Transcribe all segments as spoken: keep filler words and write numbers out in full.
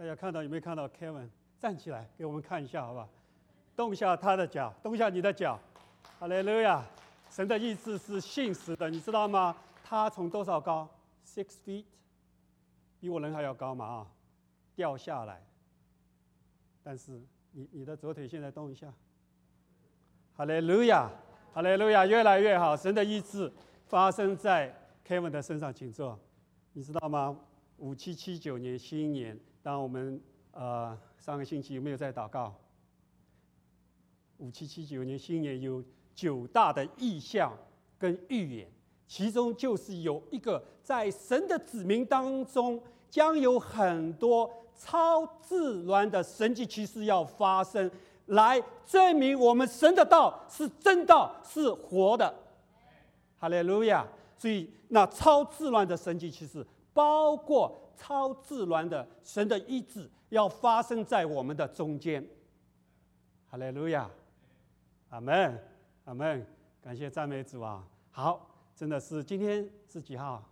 大家看到有没有看到 Kevin 站起来给我们看一下好不好？动一下他的脚，动一下你的脚。哈利路亚！神的意志是信实的，你知道吗？他从多少高 ？Six feet， 比我人还要高嘛啊！掉下来，但是你你的左腿现在动一下。哈利路亚！哈利路亚！越来越好，神的意志发生在 Kevin 的身上，请坐。你知道吗？五七七九年新年，当我们呃上个星期有没有在祷告？五七七九年新年有九大的意象跟预言，其中就是有一个在神的子民当中将有很多超自然的神迹奇事要发生，来证明我们神的道是真道，是活的。哈利路亚！所以那超自然的神迹奇事，包括超自然的神的医治，要发生在我们的中间。哈利路亚！阿门，阿门！感谢赞美主啊！好，真的是今天是几号？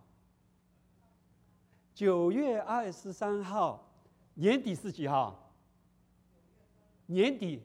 九月二十三号。年底是几号？年底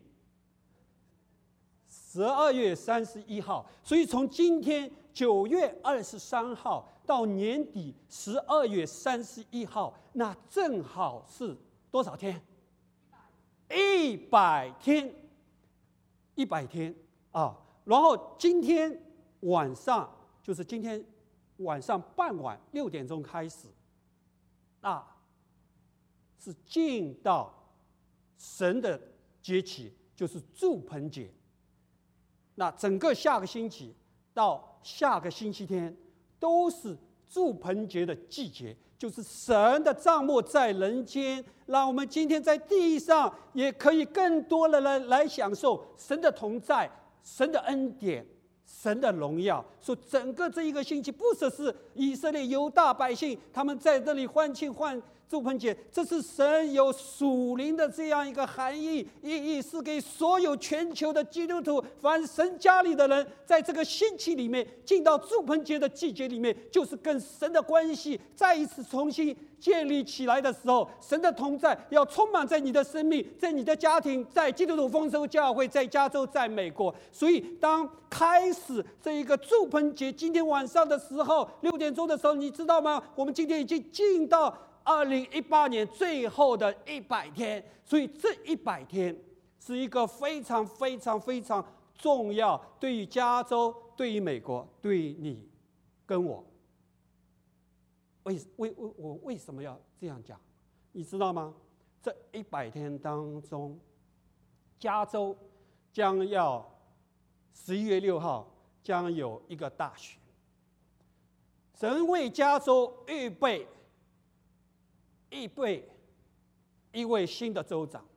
十二月三十一号。所以从今天九月二十三号到年底十二月三十一号，那正好是多少天？一百天，一百天啊！然后今天晚上，就是今天晚上傍晚六点钟开始，那是进到神的节期，就是住棚节。那整个下个星期到下个星期天都是住棚节的季节，就是神的帐幕在人间，让我们今天在地上也可以更多的人来享受神的同在、神的恩典、神的荣耀。说整个这一个星期，不只是以色列犹大百姓他们在这里欢庆欢住棚节，这是神有属灵的这样一个含义意义，是给所有全球的基督徒，凡神家里的人，在这个星期里面进到住棚节的季节里面，就是跟神的关系再一次重新建立起来的时候，神的同在要充满在你的生命，在你的家庭，在基督徒丰收教会，在加州，在美国。所以当开始这一个住棚节今天晚上的时候，六点钟的时候，你知道吗？我们今天已经进到二零一八年最后的一百天，所以这一百天是一个非常非常非常重要，对于加州，对于美国，对于你跟我。为为为我为什么要这样讲？你知道吗？这一百天当中，加州将要十一月六号将有一个大选，神为加州预备。预备一位新的州长，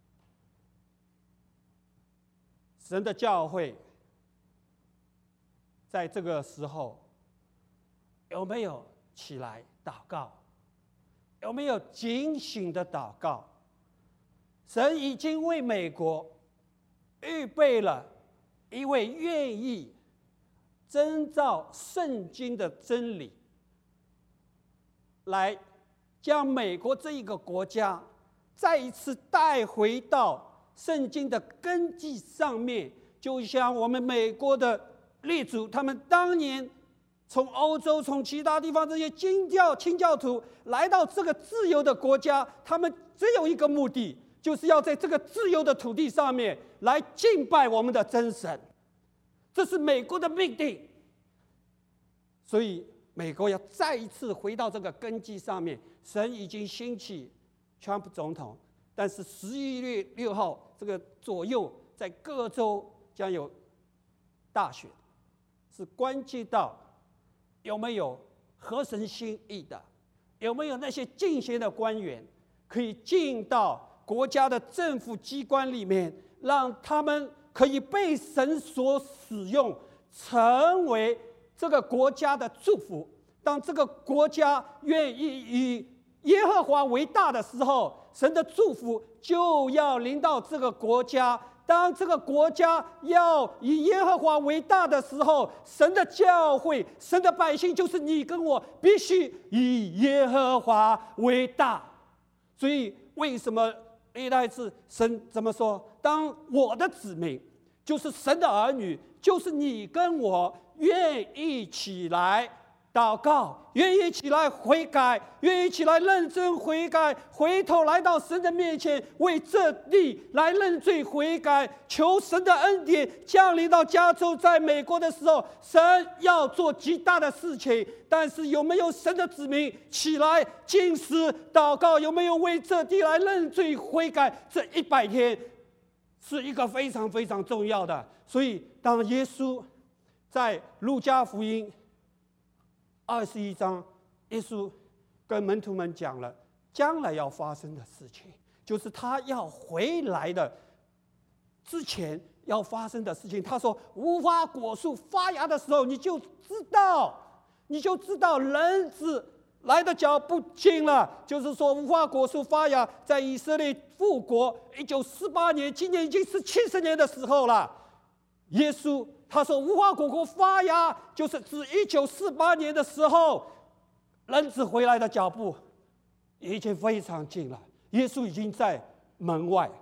神的教会在这个时候有没有起来祷告？有没有警醒的祷告？神已经为美国预备了一位愿意遵照圣经的真理来将美国这一个国家再一次带回到圣经的根基上面，就像我们美国的列祖，他们当年从欧洲、从其他地方这些清教清教徒来到这个自由的国家，他们只有一个目的，就是要在这个自由的土地上面来敬拜我们的真神，这是美国的命定。所以美国要再一次回到这个根基上面。神已经兴起川普总统，但是十一月六号这个左右，在各州将有大选，是关系到有没有合神心意的，有没有那些进贤的官员可以进到国家的政府机关里面，让他们可以被神所使用，成为这个国家的祝福。当这个国家愿意以耶和华为大的时候，神的祝福就要临到这个国家。当这个国家要以耶和华为大的时候，神的教会、神的百姓，就是你跟我，必须以耶和华为大。所以为什么历代志神怎么说？当我的子民，就是神的儿女，就是你跟我，愿意起来祷告，愿意起来悔改，愿意起来认真悔改，回头来到神的面前，为这地来认罪悔改，求神的恩典降临到加州。在美国的时候，神要做极大的事情，但是有没有神的子民起来禁食祷告？有没有为这地来认罪悔改？这一百天是一个非常非常重要的。所以当耶稣在路加福音二十一章，耶稣跟门徒们讲了将来要发生的事情，就是他要回来的之前要发生的事情。他说，无花果树发芽的时候，你就知道，你就知道人子来的脚步近了。就是说，无花果树发芽，在以色列复国一九四八年，今年已经是七十年的时候了。耶稣他说，无花果树发芽，就是指一九四八年的时候，人子回来的脚步已经非常近了。耶稣已经在门外，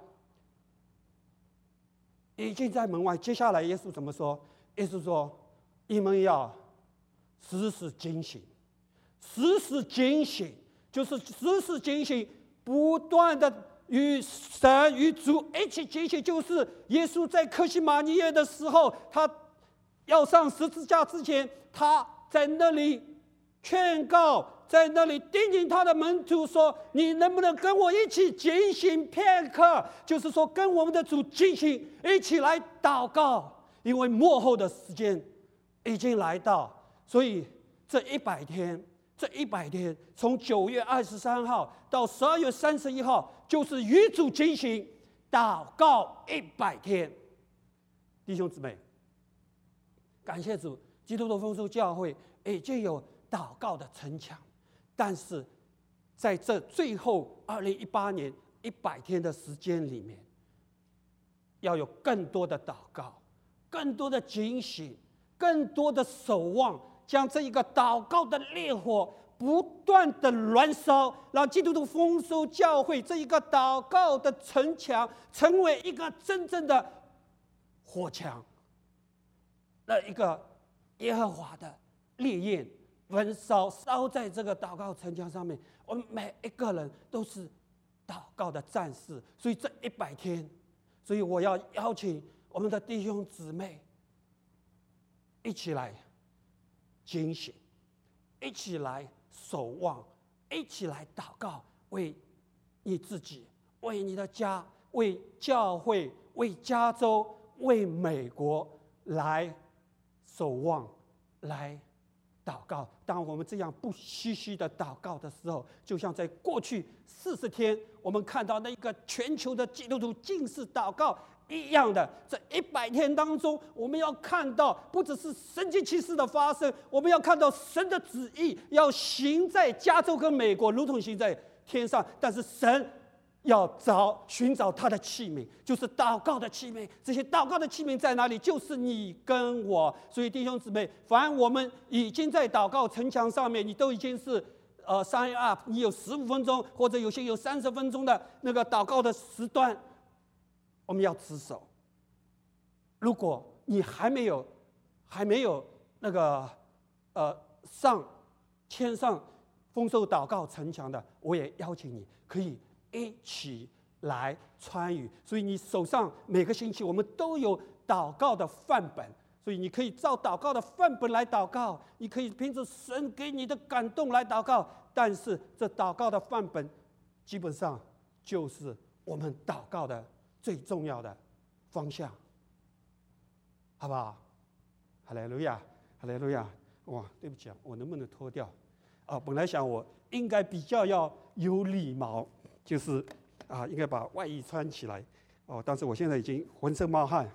已经在门外。接下来耶稣怎么说？耶稣说，你们要时时警醒，时时警醒，就是时时警醒，不断的与神与主一起警醒。就是耶稣在客西马尼园的时候，他要上十字架之前，他在那里劝告，在那里叮咛他的门徒说，你能不能跟我一起警醒片刻？就是说跟我们的主警醒，一起来祷告，因为末后的时间已经来到。所以这一百天这一百天从九月二十三号到十二月三十一号，就是与主进行祷告一百天。弟兄姊妹，感谢主，基督徒丰收教会已经有祷告的城墙，但是在这最后二零一八年一百天的时间里面，要有更多的祷告，更多的警醒，更多的守望，将这一个祷告的烈火不断的燃烧，让基督徒丰收教会这一个祷告的城墙成为一个真正的火墙，那一个耶和华的烈焰焚烧，烧在这个祷告城墙上面。我们每一个人都是祷告的战士，所以这一百天，所以我要邀请我们的弟兄姊妹一起来警醒，一起来守望，一起来祷告，为你自己，为你的家，为教会，为加州，为美国来守望，来祷告。当我们这样不虚虚的祷告的时候，就像在过去四十天我们看到那一个全球的基督徒禁食祷告一样的，这一百天当中，我们要看到不只是神迹奇事的发生，我们要看到神的旨意要行在加州跟美国，如同行在天上。但是神要找寻找他的器皿，就是祷告的器皿。这些祷告的器皿在哪里？就是你跟我。所以弟兄姊妹，凡我们已经在祷告城墙上面，你都已经是呃 sign up， 你有十五分钟，或者有些有三十分钟的那个祷告的时段，我们要持守。如果你还没有还没有那个呃上签上丰收祷告城墙的，我也邀请你可以一起来参与。所以你手上每个星期我们都有祷告的范本，所以你可以照祷告的范本来祷告，你可以凭着神给你的感动来祷告。但是这祷告的范本基本上就是我们祷告的最重要的方向，好不好？哈利路亚，哈利路亚！哇，对不起啊，我能不能脱掉？啊，本来想我应该比较要有礼貌，就是啊，应该把外衣穿起来哦，但是我现在已经浑身冒汗。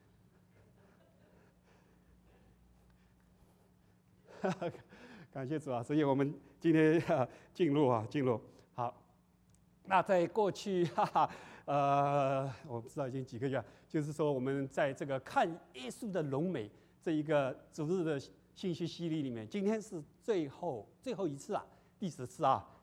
感谢主啊！所以我们今天啊进入啊进入好。那在过去哈哈呃，我不知道已经几个月，就是说我们在这个看耶稣的荣美这一个主日的信息系列里面，今天是最后最后一次啊，第十次啊，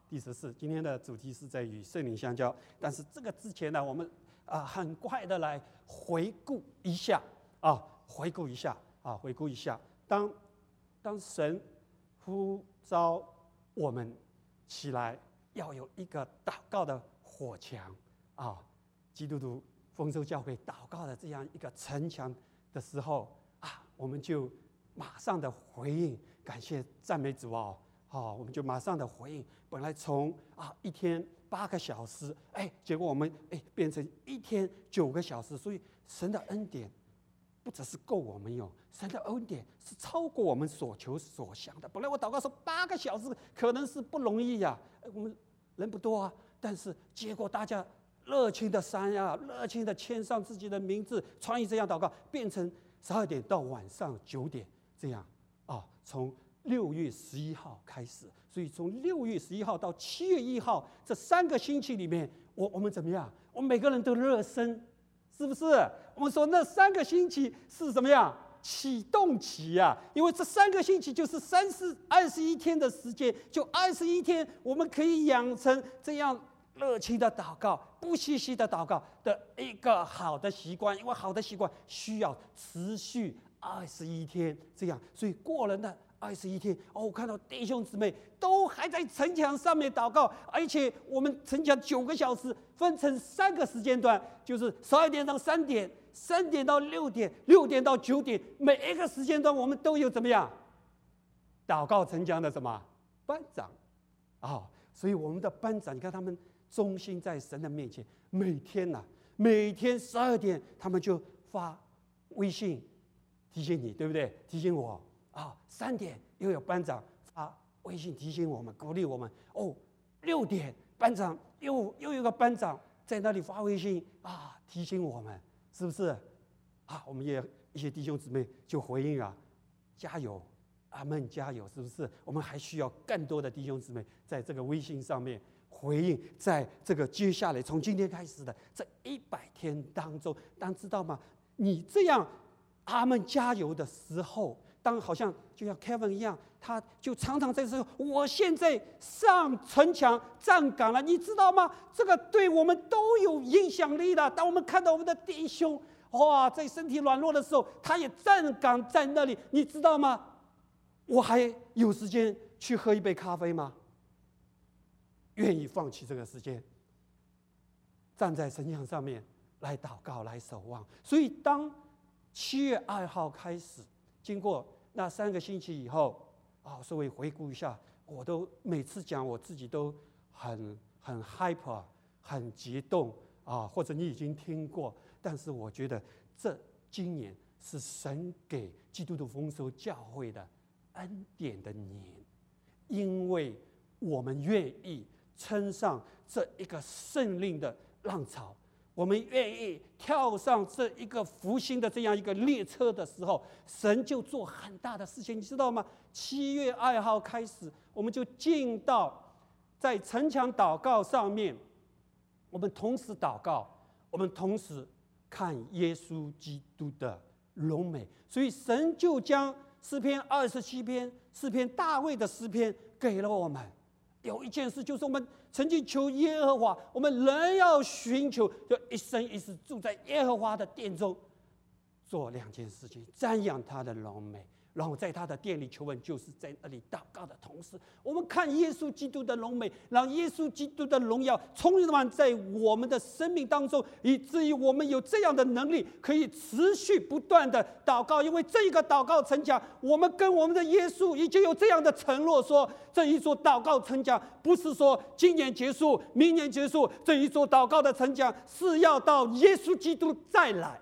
第十四，今天的主题是在与圣灵相交。但是这个之前呢，我们啊、呃、很快的来回顾一下啊，回顾一下啊，回顾一下。当当神呼召我们起来，要有一个祷告的火墙啊，基督徒丰收教会祷告的这样一个城墙的时候啊，我们就马上的回应，感谢赞美主哦。好、哦，我们就马上的回应。本来从啊一天八个小时，哎，结果我们哎变成一天九个小时。所以神的恩典不只是够我们用，神的恩典是超过我们所求所想的。本来我祷告说八个小时可能是不容易呀、啊，我们人不多啊，但是结果大家热情的删呀，热情的签上自己的名字，传译这样祷告，变成十二点到晚上九点这样啊，从六月十一号开始，所以从六月十一号到七月一号这三个星期里面，我我们怎么样？我们每个人都热身，是不是？我们说那三个星期是怎么样？启动期呀、啊，因为这三个星期就是三十二十一天的时间，就二十一天，我们可以养成这样热情的祷告、不息息的祷告的一个好的习惯。因为好的习惯需要持续二十一天这样，所以过了那二十一天，哦，我看到弟兄姊妹都还在城墙上面祷告，而且我们城墙九个小时分成三个时间段，就是十二点到三点，三点到六点，六点到九点，每一个时间段我们都有怎么样？祷告城墙的什么班长啊、哦？所以我们的班长，你看他们忠心在神的面前，每天呐、啊，每天十二点他们就发微信提醒你，对不对？提醒我。啊，三点又有班长发微信提醒我们，鼓励我们。哦，六点班长又又有个班长在那里发微信啊，提醒我们，是不是？啊，我们也一些弟兄姊妹就回应啊，加油，阿们，加油，是不是？我们还需要更多的弟兄姊妹在这个微信上面回应，在这个接下来从今天开始的这一百天当中，当知道吗？你这样阿们加油的时候。当好像就像 Kevin 一样，他就常常在说：“我现在上城墙站岗了，你知道吗？这个对我们都有影响力的。当我们看到我们的弟兄哇，在身体软弱的时候，他也站岗在那里，你知道吗？我还有时间去喝一杯咖啡吗？愿意放弃这个时间，站在城墙上面来祷告、来守望。所以，当七月二号开始。”经过那三个星期以后，啊，稍微回顾一下，我都每次讲我自己都很很 hyper， 很激动啊，或者你已经听过，但是我觉得这今年是神给基督徒丰收教会的恩典的年，因为我们愿意撑上这一个圣灵的浪潮。我们愿意跳上这一个复兴的这样一个列车的时候，神就做很大的事情，你知道吗？七月二号开始，我们就进到在城墙祷告上面，我们同时祷告，我们同时看耶稣基督的荣美，所以神就将诗篇二十七篇，诗篇大卫的诗篇给了我们。有一件事就是我们曾经求耶和华，我们仍要寻求，就一生一世住在耶和华的殿中，做两件事情：瞻仰他的荣美，然后在他的殿里求问，就是在那里祷告的同时，我们看耶稣基督的荣美，让耶稣基督的荣耀充满在我们的生命当中，以至于我们有这样的能力，可以持续不断的祷告。因为这一个祷告城墙，我们跟我们的耶稣已经有这样的承诺，说这一座祷告城墙不是说今年结束、明年结束，这一座祷告的城墙是要到耶稣基督再来。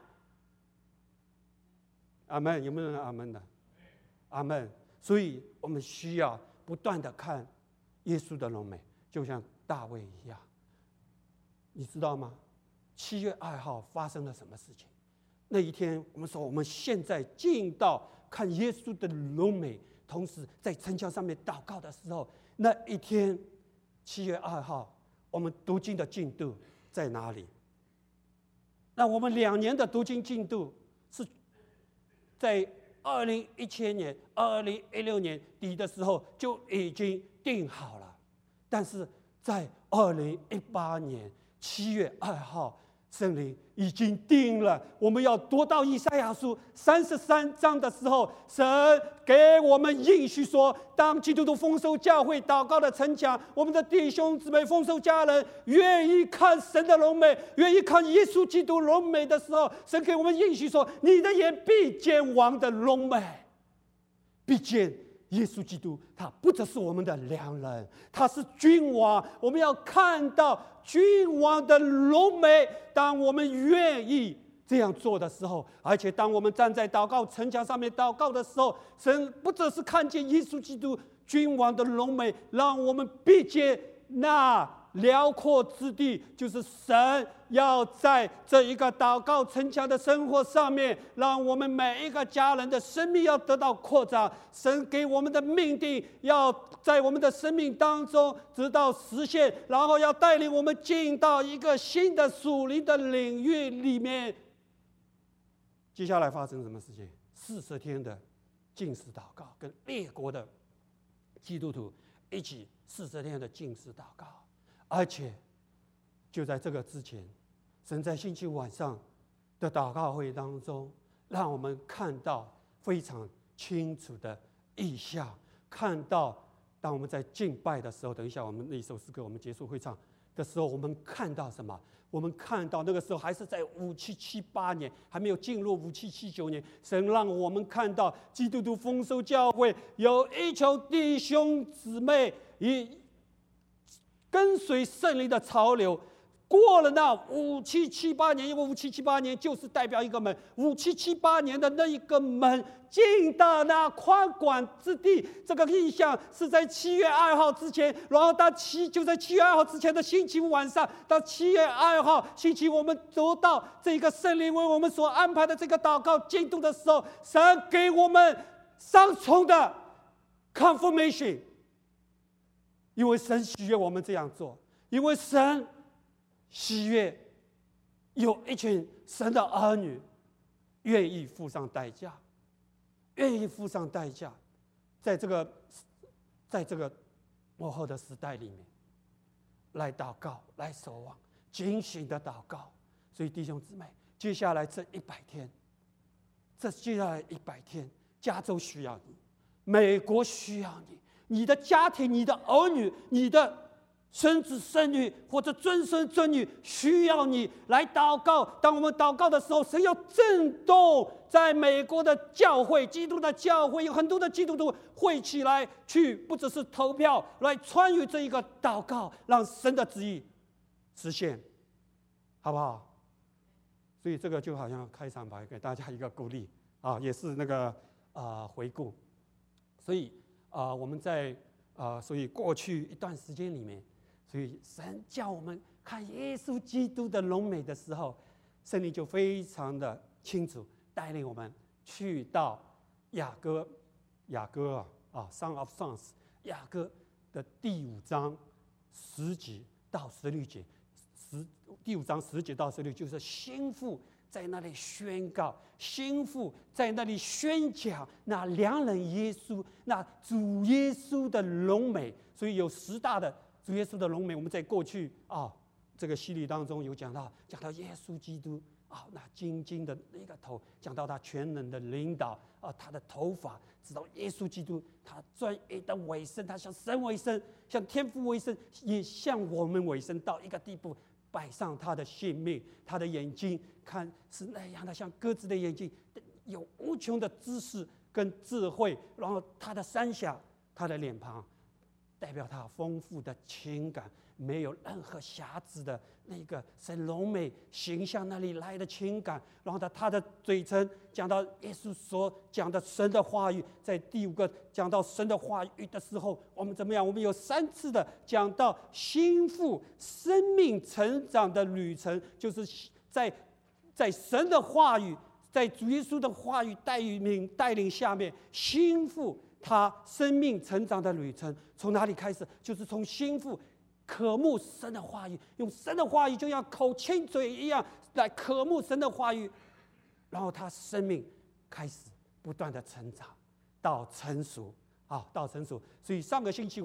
阿们，有没有人阿们的？阿们。所以我们需要不断的看耶稣的荣美，就像大卫一样。你知道吗？七月二号发生了什么事情？那一天，我们说我们现在进到看耶稣的荣美，同时在城墙上面祷告的时候，那一天，七月二号，我们读经的进度在哪里？那我们两年的读经进度是在二零一七年、二零一六年底的时候就已经定好了， 但是在二零一八年七月二号，圣灵已经定了，我们要读到以赛亚书三十三章的时候，神给我们应许说，当基督徒丰收教会祷告的城墙，我们的弟兄姊妹丰收家人愿意看神的荣美，愿意看耶稣基督荣美的时候，神给我们应许说，你的眼必见王的荣美，必见耶稣基督，他不只是我们的良人，他是君王。我们要看到君王的荣美。当我们愿意这样做的时候，而且当我们站在祷告城墙上面祷告的时候，神不只是看见耶稣基督君王的荣美，让我们必见那辽阔之地，就是神要在这一个祷告城墙的生活上面，让我们每一个家人的生命要得到扩张。神给我们的命定，要在我们的生命当中直到实现，然后要带领我们进到一个新的属灵的领域里面。接下来发生什么事情？四十天的禁食祷告，跟列国的基督徒一起四十天的禁食祷告。而且，就在这个之前，神在星期五晚上的祷告会当中，让我们看到非常清楚的意象，看到当我们在敬拜的时候，等一下我们那一首诗歌我们结束会唱的时候，我们看到什么？我们看到那个时候还是在五七七八年，还没有进入五七七九年，神让我们看到基督徒丰收教会有一群弟兄姊妹以跟随圣灵的潮流，过了那五七七八年，因为五七七八年就是代表一个门，五七七八年的那一个门进到那宽广之地。这个意象是在七月二号之前，然后到七就在七月二号之前的星期五晚上，到七月二号星期我们读到这个圣灵为我们所安排的这个祷告进度的时候，神给我们双重的 confirmation。因为神喜悦我们这样做，因为神喜悦有一群神的儿女愿意付上代价，愿意付上代价，在这个在这个末后的时代里面，来祷告，来守望，警醒的祷告。所以弟兄姊妹，接下来这一百天，这接下来一百天，加州需要你，美国需要你。你的家庭、你的儿女、你的孙子孙女或者尊孙尊女需要你来祷告。当我们祷告的时候，神要震动在美国的教会，基督的教会有很多的基督徒会起来，去不只是投票来参与这一个祷告，让神的旨意实现，好不好？所以这个就好像开场白给大家一个鼓励啊，也是那个啊、呃、回顾。所以。啊、呃，我们在啊、呃，所以过去一段时间里面，所以神叫我们看耶稣基督的荣美的时候，圣灵就非常的清楚带领我们去到雅歌，雅歌啊啊 ，Song of Songs， 雅歌的第五章十节到十六节，十第五章十节到十六就是心腹在那里宣告，心腹在那里宣讲那良人耶稣，那主耶稣的荣美。所以有十大的主耶稣的荣美，我们在过去啊这个系列当中有讲到，讲到耶稣基督啊，那金金的那个头，讲到他全能的领导啊，他的头发，直到耶稣基督他专一的委身，他像神为身，像天父为身，也像我们为身到一个地步。摆上他的性命，他的眼睛看是那样的，像鸽子的眼睛，有无穷的知识跟智慧。然后他的山下，他的脸庞，代表他丰富的情感，没有任何瑕疵的那个神荣美形象那里来的情感。然后他他的嘴唇讲到耶稣所讲的神的话语，在第五个讲到神的话语的时候，我们怎么样？我们有三次的讲到心腹生命成长的旅程，就是在在神的话语，在主耶稣的话语带领带领下面，心腹他生命成长的旅程从哪里开始？就是从心腹渴慕神的话语，用神的话语就像口亲嘴一样来渴慕神的话语，然后他生命开始不断的成长到成熟啊，到成熟。所以上个星期我们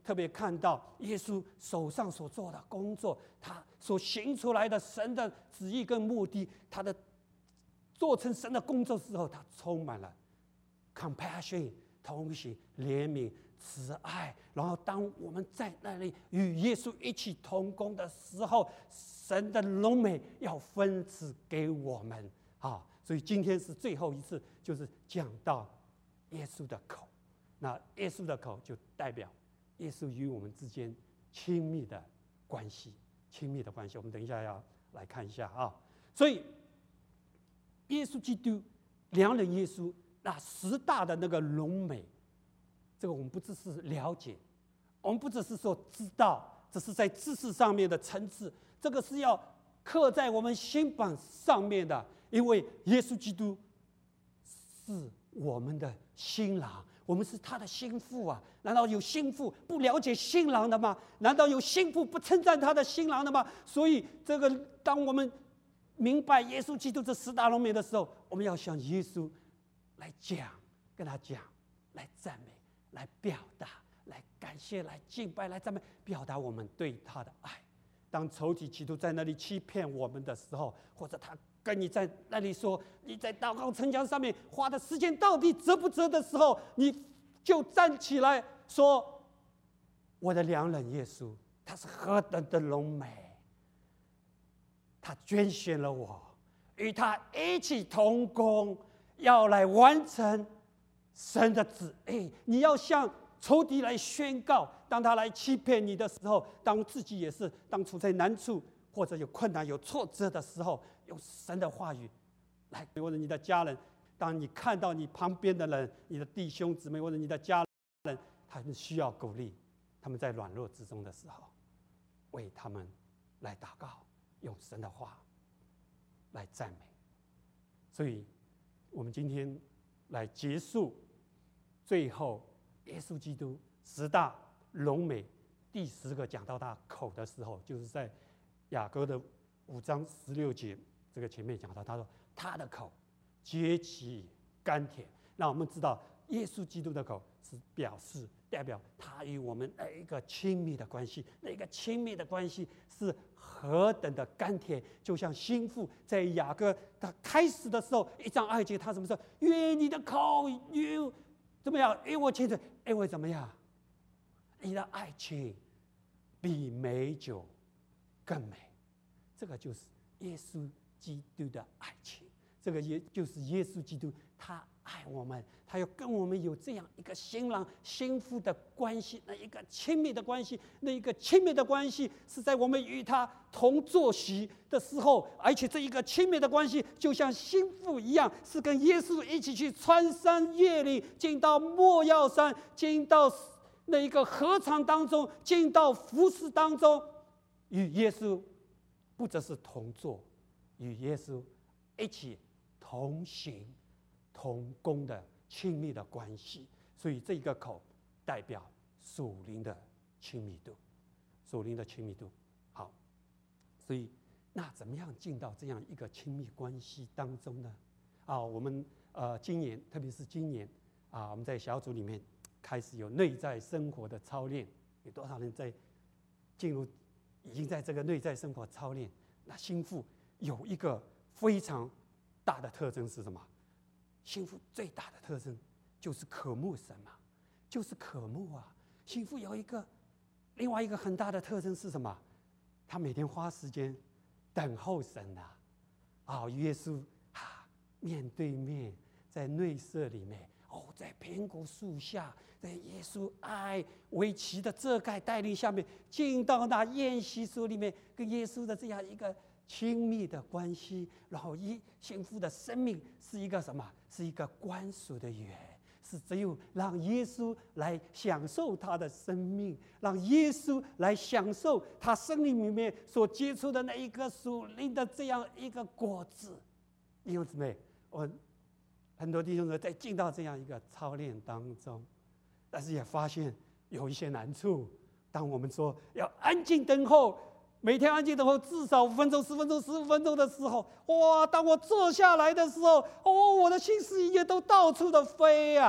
特别看到耶稣手上所做的工作，他所行出来的神的旨意跟目的，他的做成神的工作之后，他充满了 compassion 同情、怜悯、慈爱。然后当我们在那里与耶稣一起同工的时候，神的荣美要分赐给我们啊！所以今天是最后一次，就是讲到耶稣的口。那耶稣的口就代表耶稣与我们之间亲密的关系，亲密的关系。我们等一下要来看一下啊。所以耶稣基督，良人耶稣那十大的那个荣美，这个我们不只是了解，我们不只是说知道，这是在知识上面的层次，这个是要刻在我们心板上面的。因为耶稣基督是我们的新郎，我们是他的心腹啊！难道有心腹不了解新郎的吗？难道有心腹不称赞他的新郎的吗？所以，这个当我们明白耶稣基督这十大荣美的时候，我们要向耶稣来讲，跟他讲，来赞美，来表达，来感谢，来敬拜，来赞美，表达我们对他的爱。当仇敌企图在那里欺骗我们的时候，或者他跟你在那里说你在祷告城墙上面花的时间到底值不值的时候，你就站起来说：“我的良人耶稣，他是何等的荣美！他拣选了我，与他一起同工，要来完成神的旨意。你要向仇敌来宣告，当他来欺骗你的时候，当自己也是当处在难处或者有困难、有挫折的时候，用神的话语来，或者你的家人，当你看到你旁边的人，你的弟兄姊妹或者你的家人，他们需要鼓励，他们在软弱之中的时候，为他们来祷告，用神的话来赞美。所以，我们今天来结束最后耶稣基督十大荣美第十个讲到他口的时候，就是在雅歌的五章十六节，这个前面讲到，他说他的口极其甘甜。那我们知道，耶稣基督的口是表示代表他与我们那一个亲密的关系，那一个亲密的关系是何等的甘甜。就像心腹在雅歌他开始的时候，一章二节，他怎么说？愿你的口与怎么样？与我亲嘴，因为怎么样？你的爱情比美酒更美。这个就是耶稣基督的爱情，这个也就是耶稣基督，他爱我们，他要跟我们有这样一个新郎新妇的关系，那一个亲密的关系，那一个亲密的关系是在我们与他同坐席的时候，而且这一个亲密的关系就像新妇一样，是跟耶稣一起去穿山越岭，进到莫药山，进到那一个禾场当中，进到服事当中，与耶稣不只是同坐，与耶稣一起同行同工的亲密的关系。所以这个口代表属灵的亲密度，属灵的亲密度。好，所以那怎么样进到这样一个亲密关系当中呢？啊，我们呃今年，特别是今年啊，我们在小组里面开始有内在生活的操练。有多少人在进入？已经在这个内在生活操练，那心腹有一个非常大的特征是什么？心腹最大的特征就是渴慕神嘛，就是渴慕啊。心腹有一个另外一个很大的特征是什么？他每天花时间等候神啊，啊，耶稣啊，面对面在内舍里面，哦，在苹果树下，在耶稣爱为旗的遮盖带领下面，进到那宴席所里面，跟耶稣的这样一个亲密的关系。然后一幸福的生命是一个什么？是一个关属的缘，是只有让耶稣来享受他的生命，让耶稣来享受他生命里面所结出的那一个属灵的这样一个果子。弟兄姊妹，我很多弟兄姊妹在进到这样一个操练当中，但是也发现有一些难处。当我们说要安静等候，每天安静等候至少五分钟、十分钟、十五分钟的时候，哇！当我坐下来的时候，哦，我的心思意念都到处的飞啊！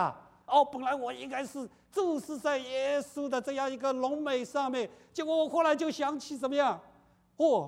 哦，本来我应该是注视在耶稣的这样一个荣美上面，结果我后来就想起怎么样？哦，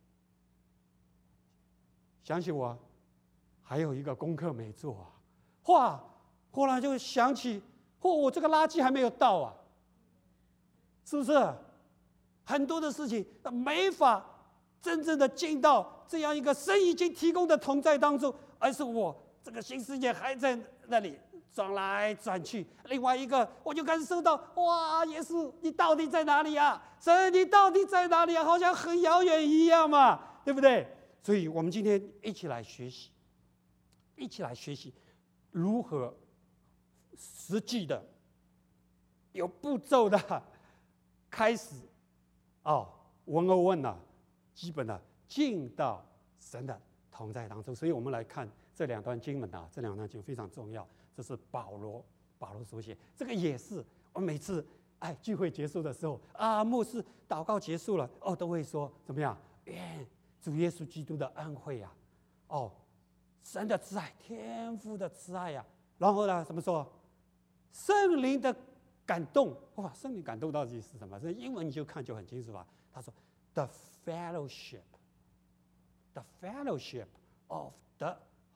想起我还有一个功课没做啊！哇，后来就想起，哦，我这个垃圾还没有倒啊，是不是？很多的事情没法真正的进到这样一个神已经提供的同在当中，而是我这个新世界还在那里转来转去。另外一个，我就感受到，哇，耶稣，你到底在哪里啊？神，你到底在哪里啊？好像很遥远一样嘛，对不对？所以我们今天一起来学习，一起来学习如何实际的、有步骤的开始哦，one on one啊，基本的进到神的同在当中。所以我们来看这两段经文啊，这两段经文非常重要。这是保罗，保罗所写，这个也是我每次哎聚会结束的时候啊，牧师祷告结束了哦，都会说怎么样？愿主耶稣基督的恩惠啊，哦，神的慈爱，天父的慈爱呀、啊，然后呢，怎么说？圣灵的感动，哇，圣灵感动到底是什么？这英文你就看就很清楚了。他说 ，the fellowship，the fellowship of the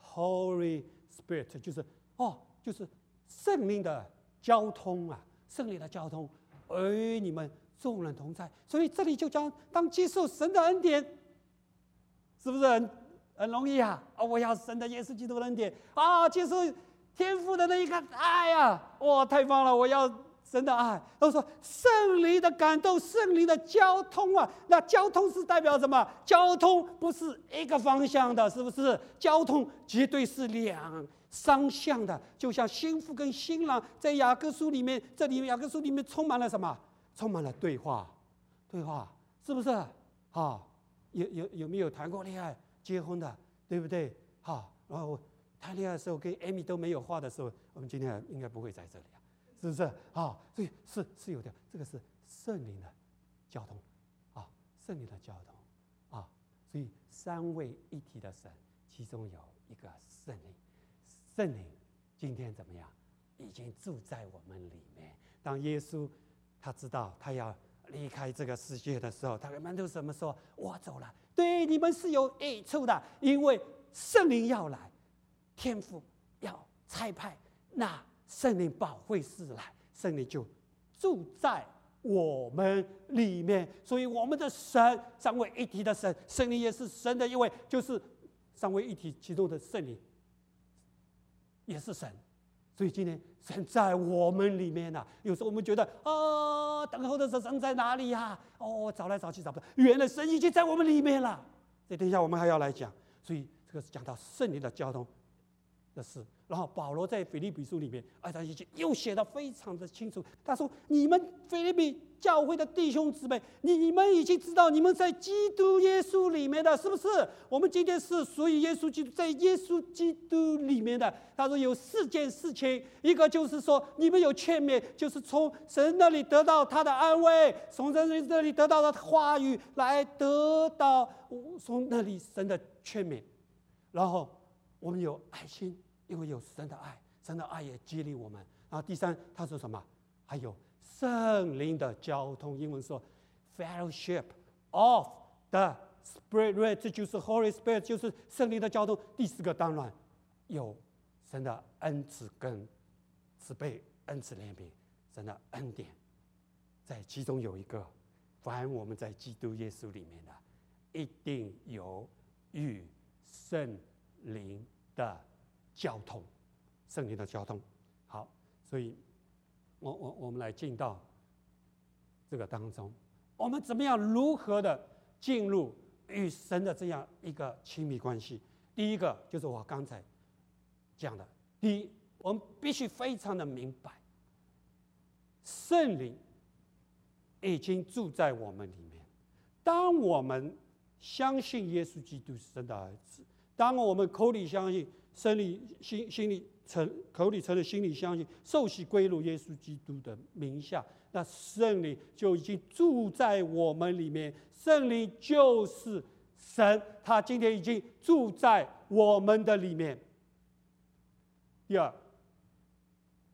Holy Spirit， 就是哦，就是圣灵的交通啊，圣灵的交通，与你们众人同在。所以这里就讲，当接受神的恩典，是不是很很容易啊？哦，我要神的耶稣基督的恩典啊，接受天父的那一个爱啊，哇，太棒了！我要神的爱。他说圣灵的感动，圣灵的交通啊，那交通是代表什么？交通不是一个方向的，是不是？交通绝对是两双向的，就像新妇跟新郎在雅各书里面，这里面雅各书里面充满了什么？充满了对话，对话，是不是？啊，有有有没有谈过恋爱、结婚的，对不对？好，然后谈恋爱的时候跟 Amy 都没有话的时候，我们今天应该不会在这里啊，是不是？啊，所以是是有的，这个是圣灵的交通，啊，圣灵的交通，啊，所以三位一体的神，其中有一个圣灵，圣灵今天怎么样？已经住在我们里面。当耶稣他知道他要离开这个世界的时候，他跟门徒怎么说？我走了，对你们是有益处的，因为圣灵要来，天父要差派那圣灵保惠师来，圣灵就住在我们里面。所以我们的神，三位一体的神，圣灵也是神的一位，就是三位一体其中的圣灵也是神。所以今天神在我们里面啊，有时候我们觉得啊，等候的时候神在哪里呀、啊？哦，找来找去找不到，原来神已经在我们里面了。所以等一下我们还要来讲，所以这个是讲到圣灵的交通的事。然后保罗在腓立比书里面二章一节又写得非常的清楚，他说：“你们腓立比教会的弟兄姊妹，你们已经知道你们在基督耶稣里面的，是不是？我们今天是属于耶稣基督，在耶稣基督里面的。他说有四件事情，一个就是说你们有劝勉，就是从神那里得到他的安慰，从神那里得到的话语来得到从那里神的劝勉。然后我们有爱心。”因为有神的爱，神的爱也激励我们。然后第三，他说什么？还有圣灵的交通，英文说 fellowship of the Spirit， 这就是 Holy Spirit， 就是圣灵的交通。第四个当然有神的恩慈跟慈悲、恩慈怜悯，神的恩典，在其中有一个，凡我们在基督耶稣里面的，一定有与圣灵的交通，圣灵的交通。好，所以我我我们来进到这个当中，我们怎么样如何的进入与神的这样一个亲密关系？第一个就是我刚才讲的，第一，我们必须非常的明白，圣灵已经住在我们里面。当我们相信耶稣基督是神的儿子，当我们口里相信，生理心心里承口里承认，心里相信，受洗归入耶稣基督的名下，那圣灵就已经住在我们里面。圣灵就是神，他今天已经住在我们的里面。第二，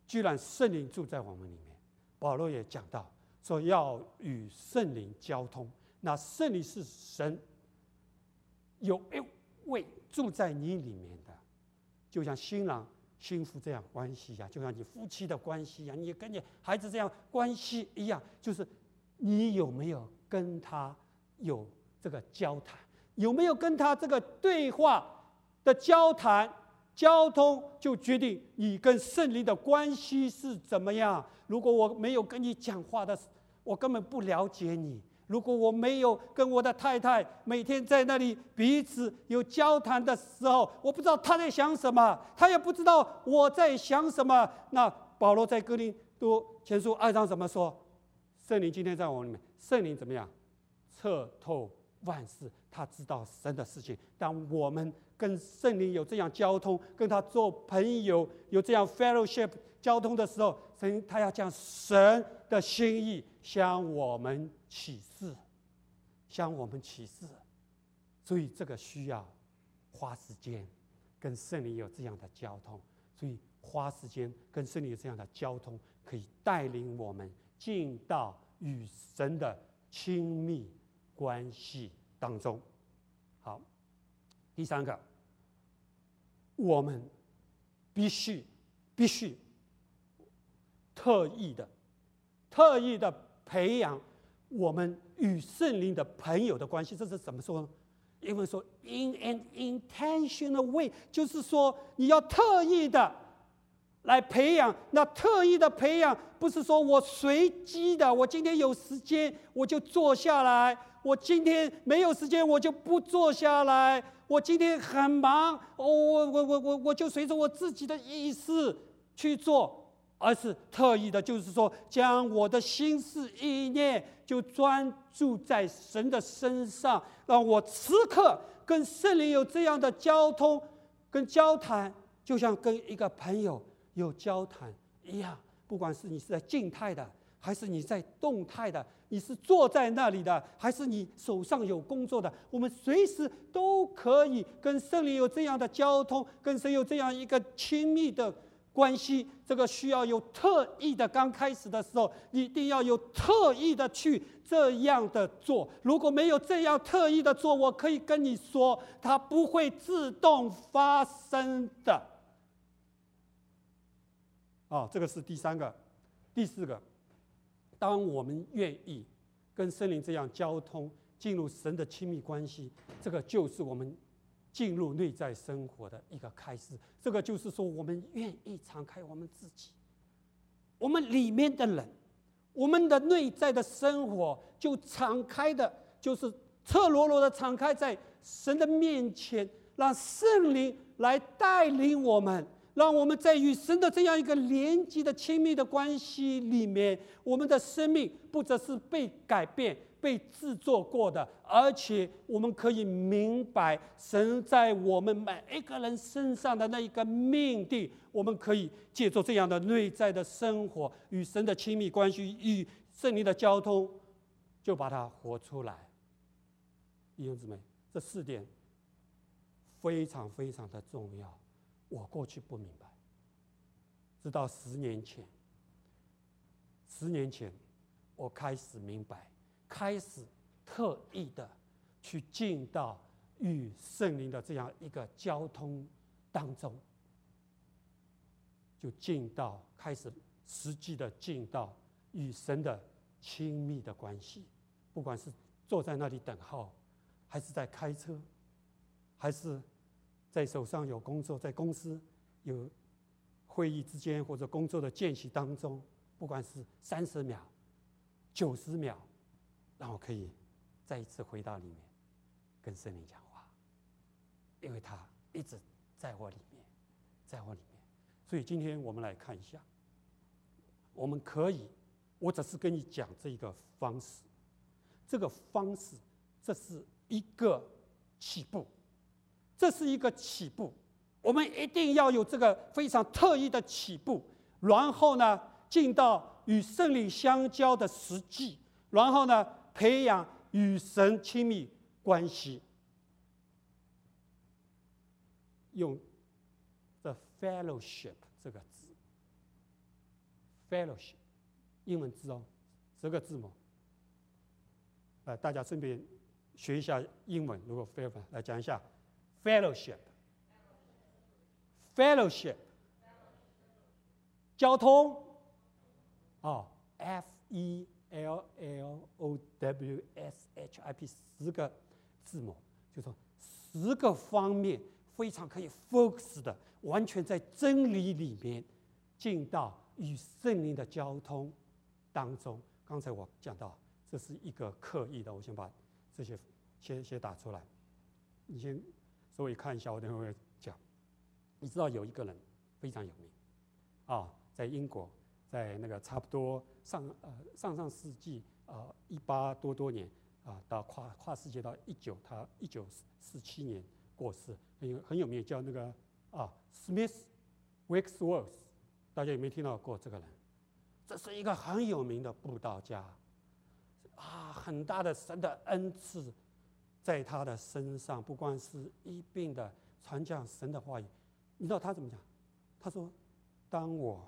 居然圣灵住在我们里面。保罗也讲到说要与圣灵交通，那圣灵是神有一位住在你里面的，就像新郎新妇这样关系一样，就像你夫妻的关系一样，你跟你孩子这样关系一样，就是你有没有跟他有这个交谈，有没有跟他这个对话的交谈交通，就决定你跟圣灵的关系是怎么样。如果我没有跟你讲话的，我根本不了解你。如果我没有跟我的太太每天在那里彼此有交谈的时候，我不知道她在想什么，她也不知道我在想什么。那保罗在哥林多前书二章怎么说？圣灵今天在我里面，圣灵怎么样？彻透万事，他知道神的事情。当我们跟圣灵有这样交通，跟他做朋友，有这样 fellowship 交通的时候，神他要将神的心意向我们启示，向我们启示。所以这个需要花时间跟圣灵有这样的交通，所以花时间跟圣灵有这样的交通，可以带领我们进到与神的亲密关系当中。好，第三个，我们必须必须特意的特意的培养我们与圣灵的朋友的关系。这是怎么说呢？英文说 in an intentional way， 就是说你要特意的来培养。那特意的培养不是说我随机的，我今天有时间我就坐下来，我今天没有时间我就不坐下来，我今天很忙，我我我我我就随着我自己的意思去做，而是特意的，就是说将我的心思意念就专注在神的身上，让我此刻跟圣灵有这样的交通跟交谈，就像跟一个朋友有交谈一样。不管是你是在静态的，还是你在动态的，你是坐在那里的，还是你手上有工作的，我们随时都可以跟圣灵有这样的交通，跟神有这样一个亲密的关系。这个需要有特意的，刚开始的时候你一定要有特意的去这样的做。如果没有这样特意的做，我可以跟你说，它不会自动发生的。哦，这个是第三个。第四个，当我们愿意跟圣灵这样交通，进入神的亲密关系，这个就是我们进入内在生活的一个开始。这个就是说，我们愿意敞开我们自己，我们里面的人，我们的内在的生活就敞开的，就是赤裸裸的敞开在神的面前，让圣灵来带领我们，让我们在与神的这样一个连接的亲密的关系里面，我们的生命不只是被改变、被制作过的，而且我们可以明白神在我们每一个人身上的那一个命定。我们可以借助这样的内在的生活，与神的亲密关系，与圣灵的交通，就把它活出来。弟兄姊妹，这四点非常非常的重要。我过去不明白，直到十年前，十年前我开始明白，开始特意的去进到与圣灵的这样一个交通当中，就进到开始实际的进到与神的亲密的关系。不管是坐在那里等候，还是在开车，还是在手上有工作，在公司有会议之间或者工作的间隙当中，不管是三十秒、九十秒，让我可以再一次回到里面，跟圣灵讲话，因为他一直在我里面，在我里面。所以今天我们来看一下，我们可以，我只是跟你讲这个方式，这个方式，这是一个起步。这是一个起步，我们一定要有这个非常特意的起步，然后呢，进到与圣灵相交的实际，然后呢，培养与神亲密关系。用 the fellowship 这个字 fellowship， 英文字哦，十个字母。呃，大家顺便学一下英文，如果 fellowship 来讲一下 fellowship，fellowship， 交通，哦 ，F E L L O W S H I P 十个字母，就说十个方面非常可以 focus 的，完全在真理里面进到与圣灵的交通当中。刚才我讲到，这是一个刻意的，我先把这些先先打出来，你先稍微看一下，我等会会讲。你知道有一个人非常有名啊，在英国，在那个差不多上呃上上世纪呃一八多多年啊，到跨跨世纪到一九他一九四七年过世，很有很有名，叫那个啊 Smith Wigglesworth， 大家有没有听到过这个人？这是一个很有名的布道家啊，很大的神的恩赐在他的身上，不光是医病的传讲神的话语。你知道他怎么讲？他说：“当我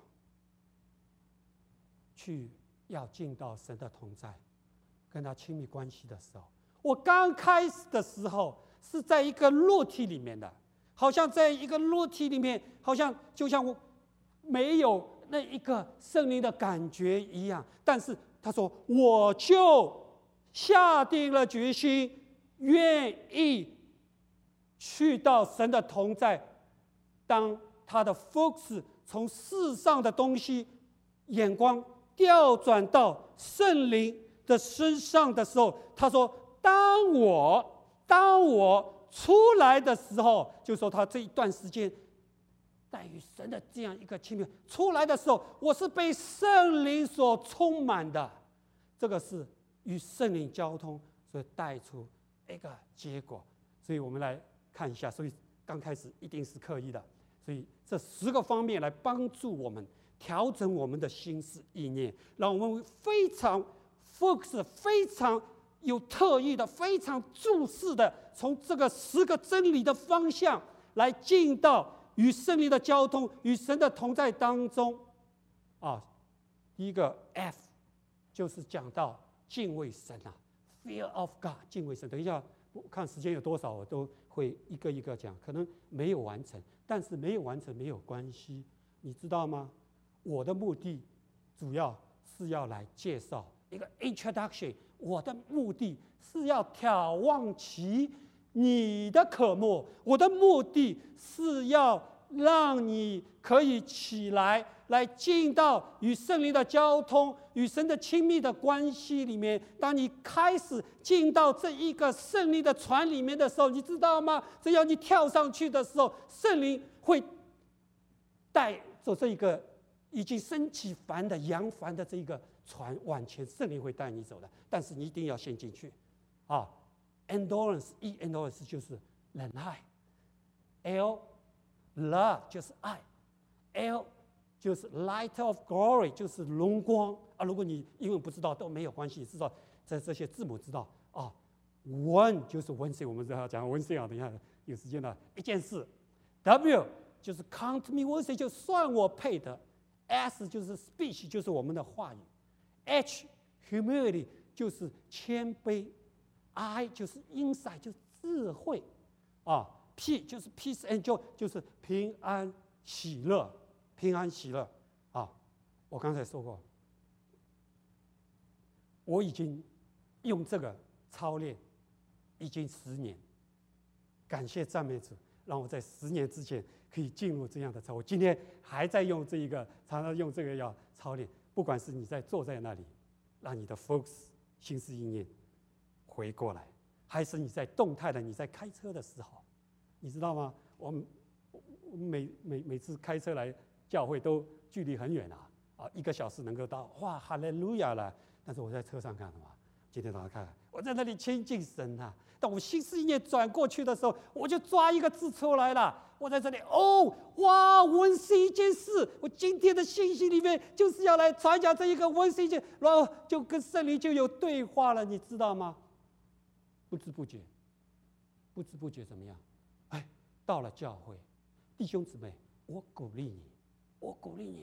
去要进到神的同在，跟他亲密关系的时候，我刚开始的时候是在一个肉体里面的，好像在一个肉体里面，好像就像我没有那一个圣灵的感觉一样。但是他说，我就下定了决心，愿意去到神的同在。当他的 focus 从世上的东西眼光调转到圣灵的身上的时候，他说：当我当我出来的时候，就说他这一段时间在与神的这样一个亲密出来的时候，我是被圣灵所充满的。这个是与圣灵交通所以带出一个结果。所以我们来看一下，所以刚开始一定是刻意的。所以这十个方面来帮助我们调整我们的心思意念，让我们非常 focus、非常有特意的、非常注视的，从这个十个真理的方向来进到与圣灵的交通、与神的同在当中。啊，第一个 F 就是讲到敬畏神啊 ，Fear of God， 敬畏神。等一下，我看时间有多少，我都会一个一个讲，可能没有完成。但是没有完成没有关系，你知道吗？我的目的主要是要来介绍一个 introduction， 我的目的是要眺望其你的渴慕，我的目的是要让你可以起来，来进到与圣灵的交通、与神的亲密的关系里面。当你开始进到这一个圣灵的船里面的时候，你知道吗？只要你跳上去的时候，圣灵会带走这一个已经升起帆的扬帆的这一个船往前，圣灵会带你走的。但是你一定要先进去啊 ！endurance， e endurance 就是忍耐 ，l love 就是爱 ，l 就是 light of glory， 就是荣光啊。如果你英文不知道都没有关系，知道在这些字母知道啊。one 就是 one thing， 我们知道讲 one thing 啊，等一下有时间了，一件事。W 就是 count me worthy， 就算我配的。S 就是 speech， 就是我们的话语。H humility 就是谦卑。I 就是 insight， 就是智慧啊。P 就是 peace and joy， 就是平安喜乐，平安喜乐啊！我刚才说过，我已经用这个操练已经十年，感谢赞美主，让我在十年之前可以进入这样的操。我今天还在用这一个，常常用这个要操练。不管是你在坐在那里，让你的 focus 心思意念回过来，还是你在动态的，你在开车的时候。你知道吗？我们我们每每每次开车来教会都距离很远啊，啊，一个小时能够到，哇，哈利路亚了！但是我在车上看的嘛，今天早上看，我在那里亲近神啊。当我心思意念转过去的时候，我就抓一个字出来了。我在这里，哦，哇，温馨一件事。我今天的信息里面就是要来传讲这一个温馨一件，然后就跟圣灵就有对话了，你知道吗？不知不觉，不知不觉怎么样？哎，到了教会，弟兄姊妹，我鼓励你，我鼓励你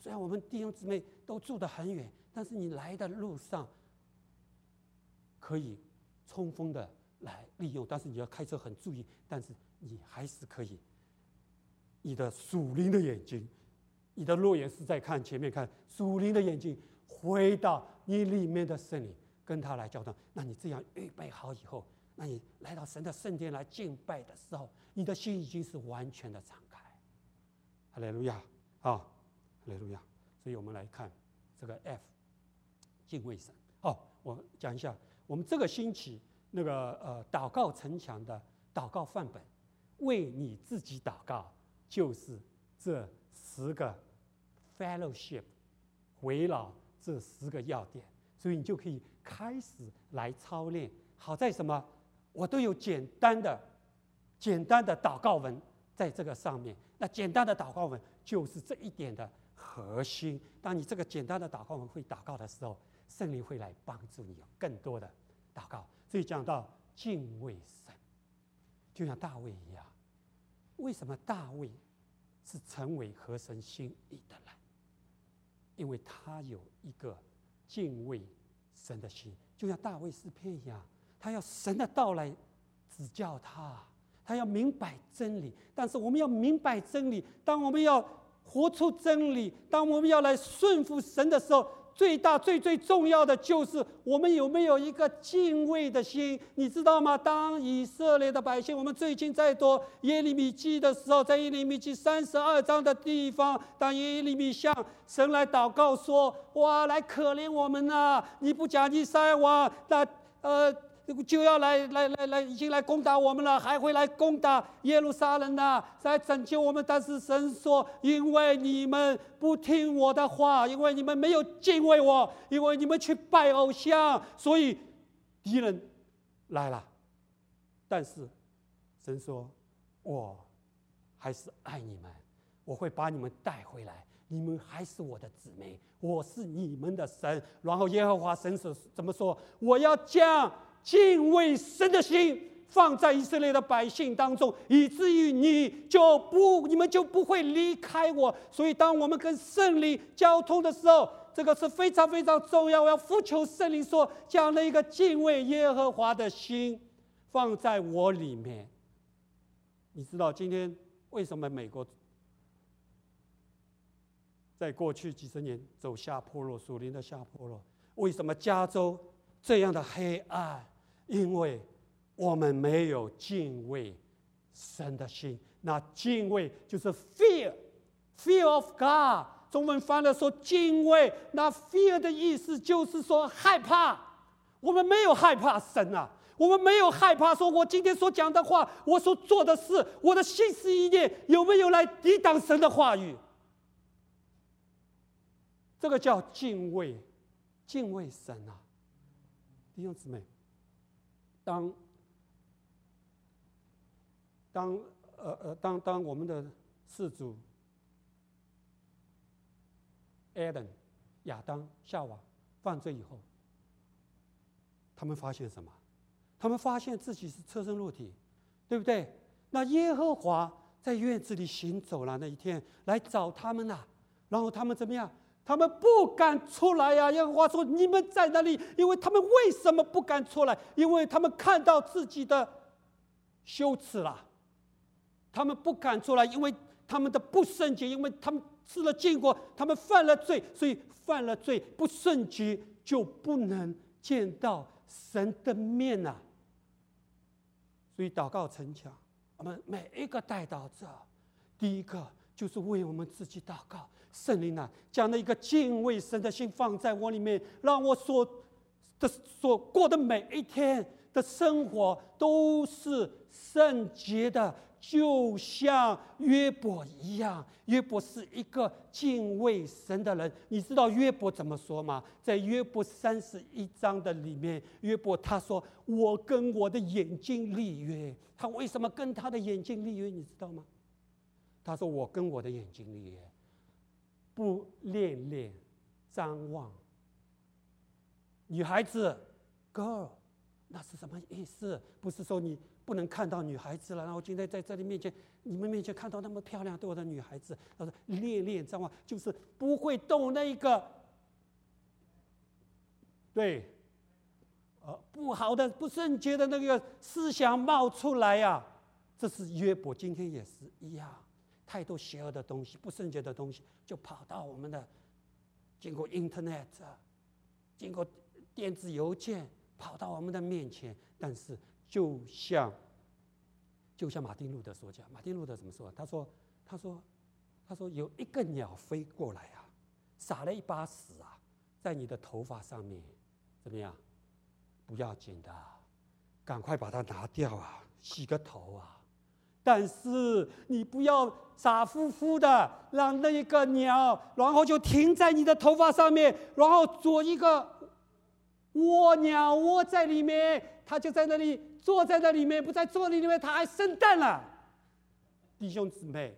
虽然我们弟兄姊妹都住得很远，但是你来的路上可以冲锋的来利用，但是你要开车很注意，但是你还是可以，你的属灵的眼睛，你的肉眼是在看前面看，属灵的眼睛回到你里面的圣灵，跟他来交通。那你这样预备好以后，那你来到神的圣殿来敬拜的时候，你的心已经是完全的敞开。哈利路亚啊，哈利路亚。所以我们来看这个 F， 敬畏神。哦，我讲一下，我们这个星期那个呃祷告城墙的祷告范本，为你自己祷告，就是这十个 fellowship， 围绕这十个要点，所以你就可以开始来操练。好在什么？我都有简单的、简单的祷告文在这个上面。那简单的祷告文就是这一点的核心。当你这个简单的祷告文会祷告的时候，圣灵会来帮助你有更多的祷告。所以讲到敬畏神，就像大卫一样。为什么大卫是成为合神心意的人？因为他有一个敬畏神的心，就像大卫诗篇一样，他要神的道来指教他，他要明白真理。但是我们要明白真理，当我们要活出真理，当我们要来顺服神的时候，最大最最重要的就是我们有没有一个敬畏的心，你知道吗？当以色列的百姓，我们最近在读耶利米记的时候，在耶利米记三十二章的地方，当耶利米向神来祷告说：“哇，来可怜我们啊！你不讲以色列王，那呃。”就要来来来来，已经来攻打我们了，还会来攻打耶路撒冷呐，来拯救我们。但是神说，因为你们不听我的话，因为你们没有敬畏我，因为你们去拜偶像，所以敌人来了。但是神说，我还是爱你们，我会把你们带回来，你们还是我的姊妹，我是你们的神。然后耶和华神是怎么说？我要将敬畏神的心放在以色列的百姓当中，以至于你就不你们就不会离开我。所以当我们跟圣灵交通的时候，这个是非常非常重要。我要呼求圣灵说，将那个敬畏耶和华的心放在我里面。你知道今天为什么美国在过去几十年走下坡路，属灵的下坡路？为什么加州这样的黑暗？因为我们没有敬畏神的心。那敬畏就是 fear fear of God， 中文翻了说敬畏，那 fear 的意思就是说害怕。我们没有害怕神啊，我们没有害怕说我今天所讲的话，我所做的事，我的心思意念有没有来抵挡神的话语。这个叫敬畏，敬畏神啊。弟兄姊妹，当当呃呃当当我们的事主 Adam 亚当夏娃犯罪以后，他们发现什么？他们发现自己是车身肉体，对不对？那耶和华在院子里行走了那一天，来找他们啊，然后他们怎么样？他们不敢出来呀、啊！耶和华说：“你们在哪里？”因为他们为什么不敢出来？因为他们看到自己的羞耻了。他们不敢出来，因为他们的不圣洁，因为他们吃了禁果，他们犯了罪，所以犯了罪不圣洁就不能见到神的面啊。所以祷告城墙，我们每一个代祷者，第一个就是为我们自己祷告。圣灵啊，将那一个敬畏神的心放在我里面，让我所的所过的每一天的生活都是圣洁的，就像约伯一样。约伯是一个敬畏神的人。你知道约伯怎么说吗？在约伯三十一章的里面，约伯他说：“我跟我的眼睛立约。”他为什么跟他的眼睛立约？你知道吗？他说：“我跟我的眼睛立约。”不恋恋张望。女孩子 girl 那是什么意思？不是说你不不能看到女孩子了。然后今天在这里面前，你们面前看到那么漂亮多的女孩子，他说恋恋张望，就是不会动那个，对，呃，不好的、不圣洁的那个思想冒出来呀、啊。这是约伯今天也是一样，太多邪恶的东西、不圣洁的东西，就跑到我们的，经过 Internet， 经过电子邮件，跑到我们的面前。但是就像，就像马丁路德所讲，马丁路德怎么说？他说，他说，他说有一个鸟飞过来啊，撒了一把屎啊，在你的头发上面，怎么样？不要紧的，赶快把它拿掉啊，洗个头啊。但是你不要傻乎乎的让那一个鸟，然后就停在你的头发上面，然后做一个窝鸟窝在里面，它就在那里坐在那里面，不在坐里面，它还生蛋了。弟兄姊妹，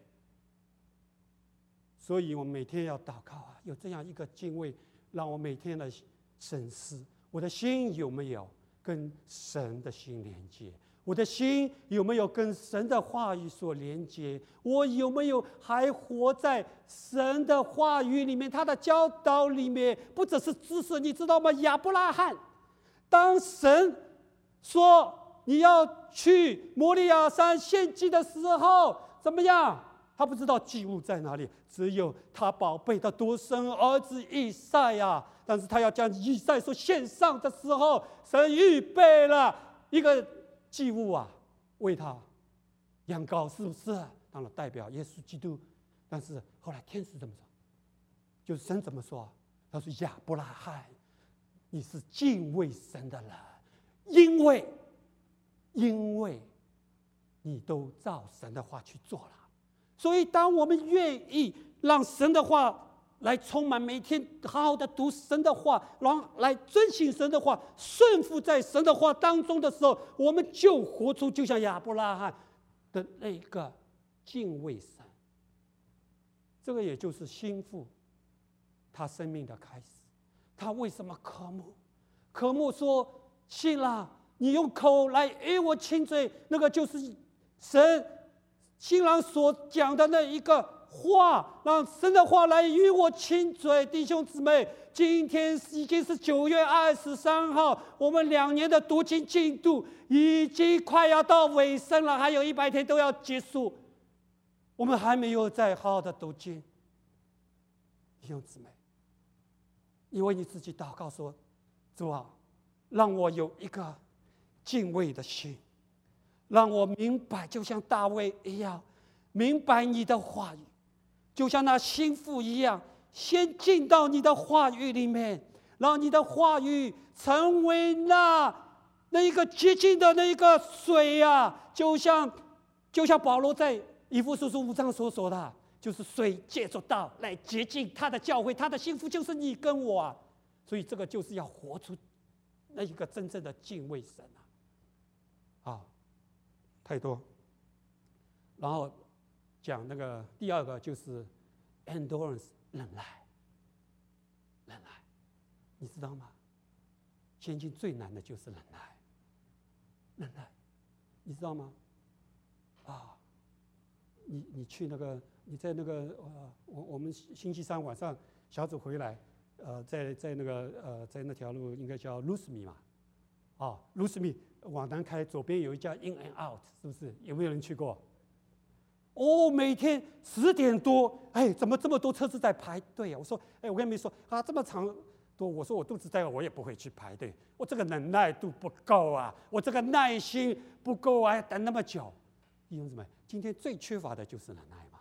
所以我们每天要祷告啊，有这样一个敬畏，让我每天的审视我的心有没有跟神的心连接。我的心有没有跟神的话语所连接？我有没有还活在神的话语里面，他的教导里面？不只是知识，你知道吗？亚伯拉罕，当神说你要去摩利亚山献祭的时候，怎么样？他不知道祭物在哪里，只有他宝贝的独生儿子以赛亚。但是他要将以赛所献上的时候，神预备了一个祭物啊，为他羊羔，是不是？当然代表耶稣基督。但是后来天使怎么说？就是神怎么说？他说：“亚伯拉罕，你是敬畏神的人，因为因为你都照神的话去做了。所以，当我们愿意让神的话来充满，每天好好的读神的话，然后来遵行神的话，顺服在神的话当中的时候，我们就活出就像亚伯拉罕的那个敬畏神。这个也就是心腹他生命的开始。他为什么渴慕？渴慕说：“新郎，你用口来与我亲嘴。”那个就是神新郎所讲的那一个话，让神的话来与我亲嘴。弟兄姊妹，今天已经是九月二十三号，我们两年的读经进度已经快要到尾声了，还有一百天都要结束，我们还没有再好好的读经。弟兄姊妹，你为你自己祷告说：“主啊，让我有一个敬畏的心，让我明白，就像大卫一样，明白你的话语。”就像那心腹一样，先进到你的话语里面，让你的话语成为那那一个洁净的那一个水啊，就像就像保罗在以弗所书五章所说的，就是水借着道来洁净他的教会，他的心腹就是你跟我啊。所以这个就是要活出那一个真正的敬畏神啊！啊，太多。然后讲那个第二个就是 endurance 忍耐，忍耐，你知道吗？现今最难的就是忍耐，忍耐，你知道吗？啊，你你去那个你在那个呃，我我们星期三晚上小组回来，呃，在在那个呃在那条路应该叫 Lusmi 嘛，啊 Lusmi 往南开，左边有一家 In and Out， 是不是？有没有人去过？哦，每天十点多，哎，怎么这么多车子在排队啊？我说，哎，我跟你们说啊，这么长多，我说我肚子再饿，我也不会去排队，我这个忍耐度不够啊，我这个耐心不够啊，等那么久。弟兄姊妹，今天最缺乏的就是忍耐嘛，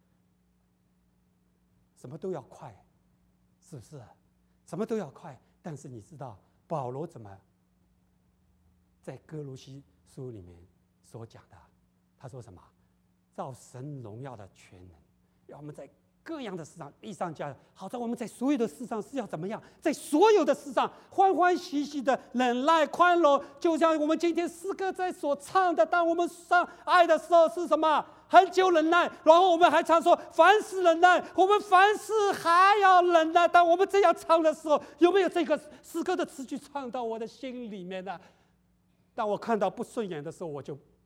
什么都要快，是不是？什么都要快，但是你知道保罗怎么在哥罗西书里面所讲的？他说什么？照神荣耀的全能，让我们在各样的事上力上加油，好在我们在所有的事上是要怎么样？在所有的事上欢欢喜喜的忍耐宽容，就像我们今天诗歌在所唱的，当我们上爱的时候是什么？很久忍耐，然后我们还常说凡事忍耐，我们凡事还要忍耐。当我们这样唱的时候，有没有这个诗歌的词句唱到我的心里面呢？当我看到不顺眼的时候，我就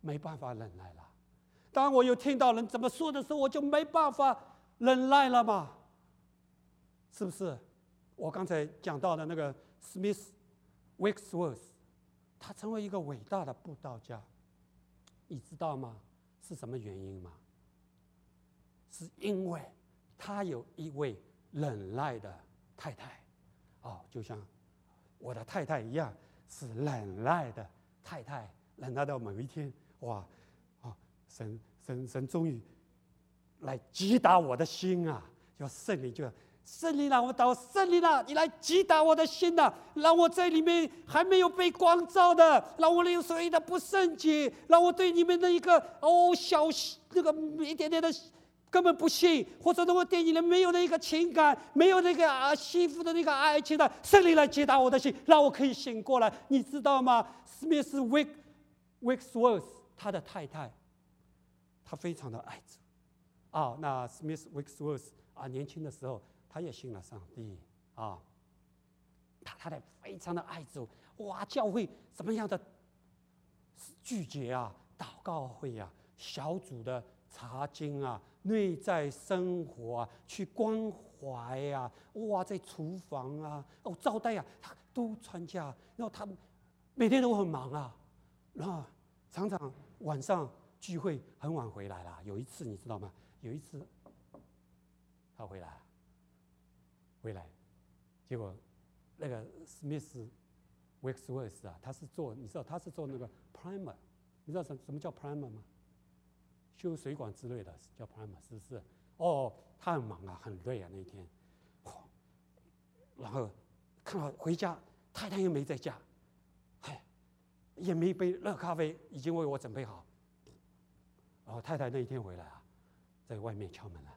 没办法忍耐了。当我有听到人怎么说的时候，我就没办法忍耐了嘛，是不是？我刚才讲到的那个 Smith Wigglesworth， 他成为一个伟大的布道家，你知道吗？是什么原因吗？是因为他有一位忍耐的太太，哦，就像我的太太一样，是忍耐的太太，忍耐到某一天，哇，哦，神神神终于来击打我的心啊！就圣灵就圣灵啊，我祷圣灵啊，你来击打我的心啊，让我在里面还没有被光照的，让我有所谓的不圣洁，让我对你们的一个哦小那个一点点的根本不信，或者我对你们没有那个情感，没有那个啊幸福的那个爱情的，圣灵来击打我的心，让我可以醒过来。你知道吗？史密斯 Wigglesworth 他的太太，他非常的爱主啊。那 Smith Wigglesworth 啊，年轻的时候他也信了上帝啊，他太太非常的爱主，哇，教会什么样的聚集啊，祷告会啊，小组的查经啊，内在生活啊，去关怀啊，哇，在厨房啊，哦，招待啊，他都参加。然后他每天都很忙啊，然后常常晚上聚会很晚回来啦。有一次你知道吗？有一次他回来，回来，结果那个 Smith Wigglesworth 啊，他是做，你知道他是做那个 primer， 你知道什什么叫 primer 吗？修水管之类的叫 primer， 是不是？哦，他很忙啊，很累啊那一天，然后看到回家，太太又没在家，哎，也没一杯热咖啡，已经为我准备好。然后太太那一天回来啊，在外面敲门了，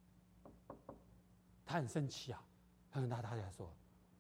他很生气啊，他跟他太太说：“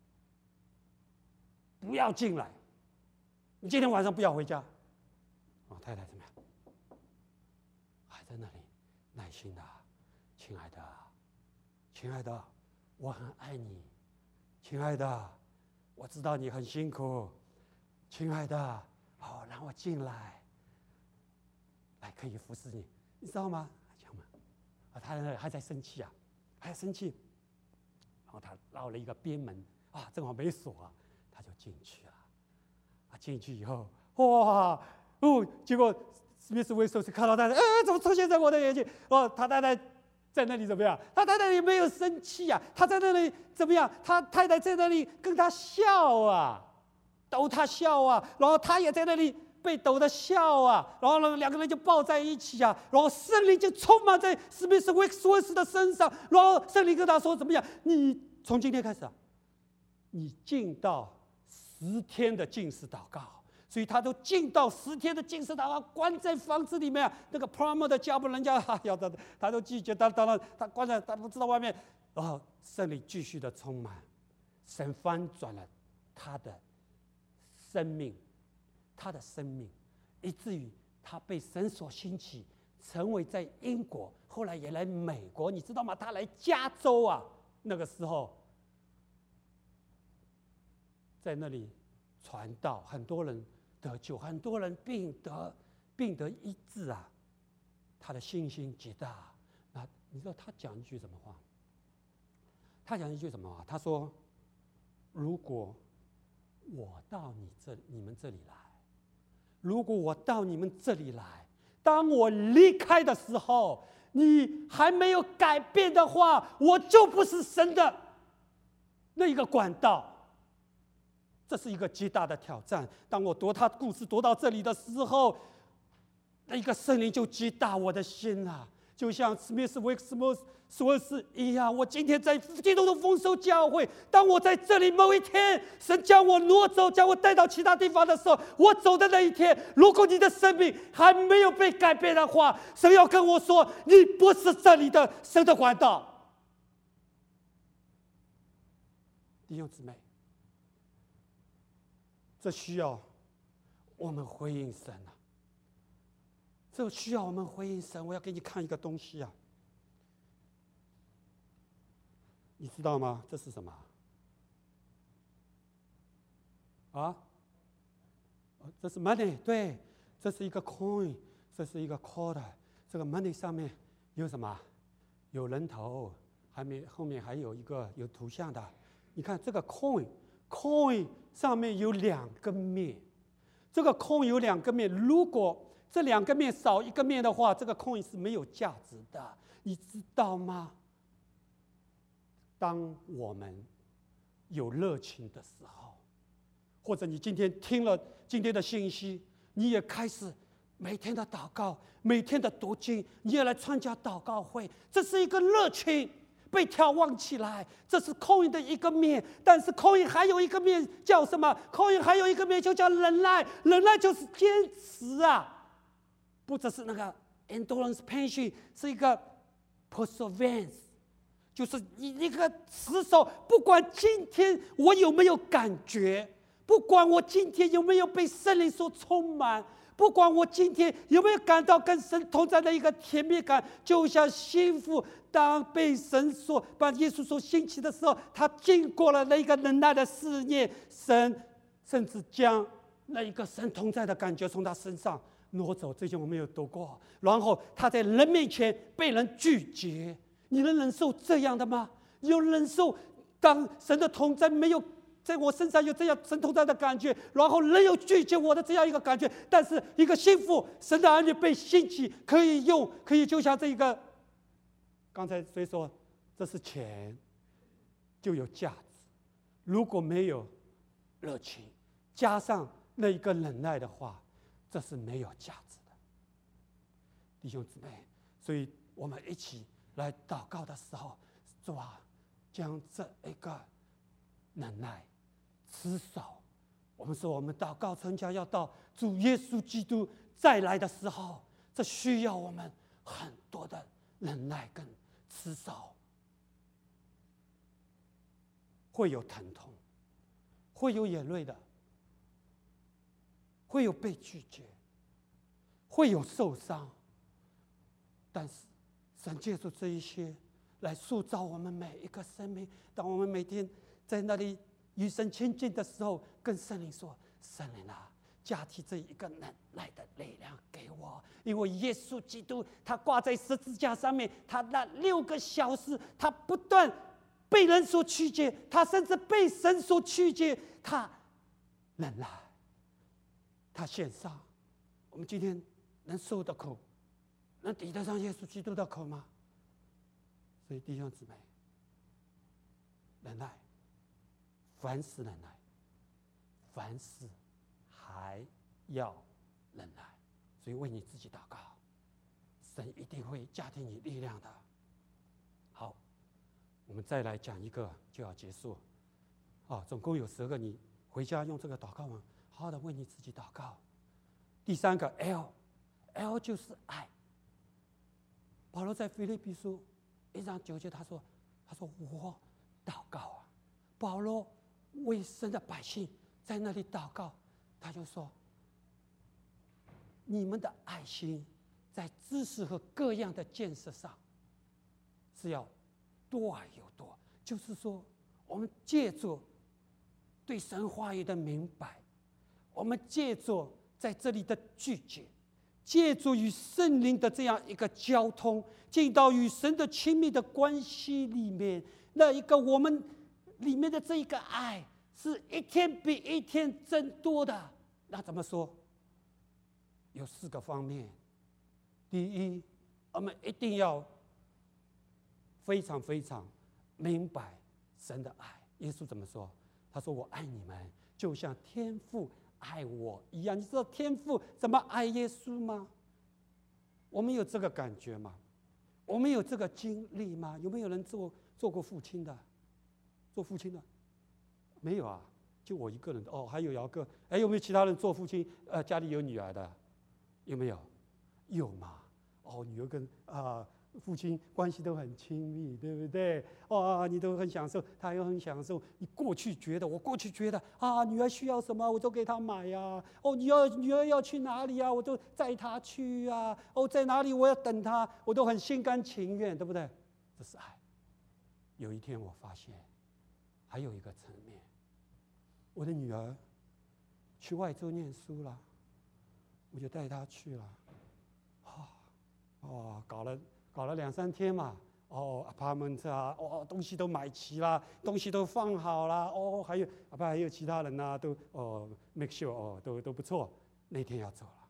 不要进来，你今天晚上不要回家。”哦，太太怎么样？还在那里耐心的，亲爱的，亲爱的，我很爱你，亲爱的，我知道你很辛苦，亲爱的，哦，让我进来，来可以服侍你，你知道吗？讲嘛，啊，他在那里还在生气啊，还在生气，然后他绕了一个边门啊，正好没锁啊，他就进去了，啊，进去以后，哇，哦，结果。史密斯威斯看到太太，哎，怎么出现在我的眼前？哦，他太太在那里怎么样？他太太也没有生气啊，他在那里怎么样？他太太在那里跟他笑啊，逗他笑啊，然后他也在那里被逗得笑啊，然后呢，两个人就抱在一起啊，然后圣灵就充满在史密斯威斯斯的身上，然后圣灵跟他说怎么样？你从今天开始啊，你进到十天的禁食祷告。所以他都进到十天的禁食祷告，关在房子里面。那个 primer 的家不人家啊，要的他都拒绝，他当然他关在，他不知道外面。然后圣灵继续的充满，神翻转了他的生命，他的生命，以至于他被神所兴起，成为在英国，后来也来美国，你知道吗？他来加州啊，那个时候在那里传道，很多人得救，很多人病得病得医治啊，他的信心极大。那你知道他讲一句什么话？他讲一句什么话？他说：“如果我到你这你们这里来，如果我到你们这里来，当我离开的时候，你还没有改变的话，我就不是神的那一个管道。”这是一个极大的挑战。当我读他故事读到这里的时候，那一个圣灵就击打我的心啊，就像史密斯威斯莫说是一样。我今天在基督的丰收教会，当我在这里某一天，神将我挪走，将我带到其他地方的时候，我走的那一天，如果你的生命还没有被改变的话，神要跟我说，你不是这里的神的管道。弟兄姊妹，这需要我们回应神啊！这需要我们回应神。我要给你看一个东西啊，你知道吗？这是什么？啊？这是 money， 对， 这是一个 coin， 这是一个 quarter， 这个 money 上面有什么？有人头，还没后面还有一个有图像的。你看这个 coin，coin coin 上面有两个面，这个 coin 有两个面，如果这两个面少一个面的话，这个 coin 是没有价值的，你知道吗？当我们有热情的时候，或者你今天听了今天的信息，你也开始每天的祷告，每天的读经，你也来参加祷告会，这是一个热情被眺望起来，这是coin的一个面。但是coin还有一个面叫什么？coin还有一个面就叫忍耐，忍耐就是坚持啊，不只是那个 endurance patience， 是一个 perseverance， 就是一个持守。不管今天我有没有感觉，不管我今天有没有被圣灵所充满，不管我今天有没有感到跟神同在的一个甜蜜感，就像媳妇当被神所把耶稣所兴起的时候，他经过了那一个忍耐的试验，神甚至将那一个神同在的感觉从他身上挪走。这些我们有读过。然后他在人面前被人拒绝，你能忍受这样的吗？你能忍受当神的同在没有在我身上有这样神同在的感觉，然后人又拒绝我的这样一个感觉？但是一个幸福神的儿女被兴起，可以用，可以就像这一个，刚才谁说这是钱就有价值？如果没有热情，加上那一个忍耐的话，这是没有价值的，弟兄姊妹。所以我们一起来祷告的时候，主啊，将这一个忍耐持守。我们说我们祷告成家要到主耶稣基督再来的时候，这需要我们很多的忍耐跟持守。会有疼痛，会有眼泪的，会有被拒绝，会有受伤，但是神借助这一些来塑造我们每一个生命。当我们每天在那里与神亲近的时候，跟圣灵说：圣灵啊，加添这一个忍耐的力量给我，因为耶稣基督他挂在十字架上面，他那六个小时，他不断被人所拒绝，他甚至被神所拒绝，他忍耐，他献上。我们今天能受的苦，能抵得上耶稣基督的口吗？所以弟兄姊妹，忍耐，凡事忍耐，凡事还要忍耐。所以为你自己祷告，神一定会加添你力量的。好，我们再来讲一个就要结束。啊，总共有十个，你回家用这个祷告文好好的为你自己祷告。第三个 L，L 就是爱。保罗在腓立比书一章九节，他说：“他说我祷告啊。”保罗为神的百姓在那里祷告，他就说：“你们的爱心在知识和各样的建设上是要多而又多。”就是说，我们借助对神话语的明白，我们借助在这里的拒绝，借助与圣灵的这样一个交通，进到与神的亲密的关系里面，那一个我们里面的这一个爱是一天比一天增多的。那怎么说？有四个方面。第一，我们一定要非常非常明白神的爱。耶稣怎么说？他说：“我爱你们，就像天父爱我一样。”你知道天父怎么爱耶稣吗？我们有这个感觉吗？我们有这个经历吗？有没有人做做过父亲的？做父亲的没有啊？就我一个人。哦，还有姚哥。哎，有没有其他人做父亲？呃，家里有女儿的，有没有？有嘛？哦，女儿跟啊、呃、父亲关系都很亲密，对不对？哦，你都很享受，他又很享受。你过去觉得，我过去觉得啊，女儿需要什么，我都给她买呀、啊。哦，女儿女儿要去哪里啊，我都载她去啊。哦，在哪里我要等她，我都很心甘情愿，对不对？这是爱。有一天我发现，还有一个层面，我的女儿去外州念书了， 我就带他去了。啊，哦，搞了搞了两三天嘛。哦 ，apartment 啊，哦，东西都买齐了，东西都放好了。哦，还有啊，不还有其他人呐、啊，都哦 make sure 哦，都都不错。那天要走了，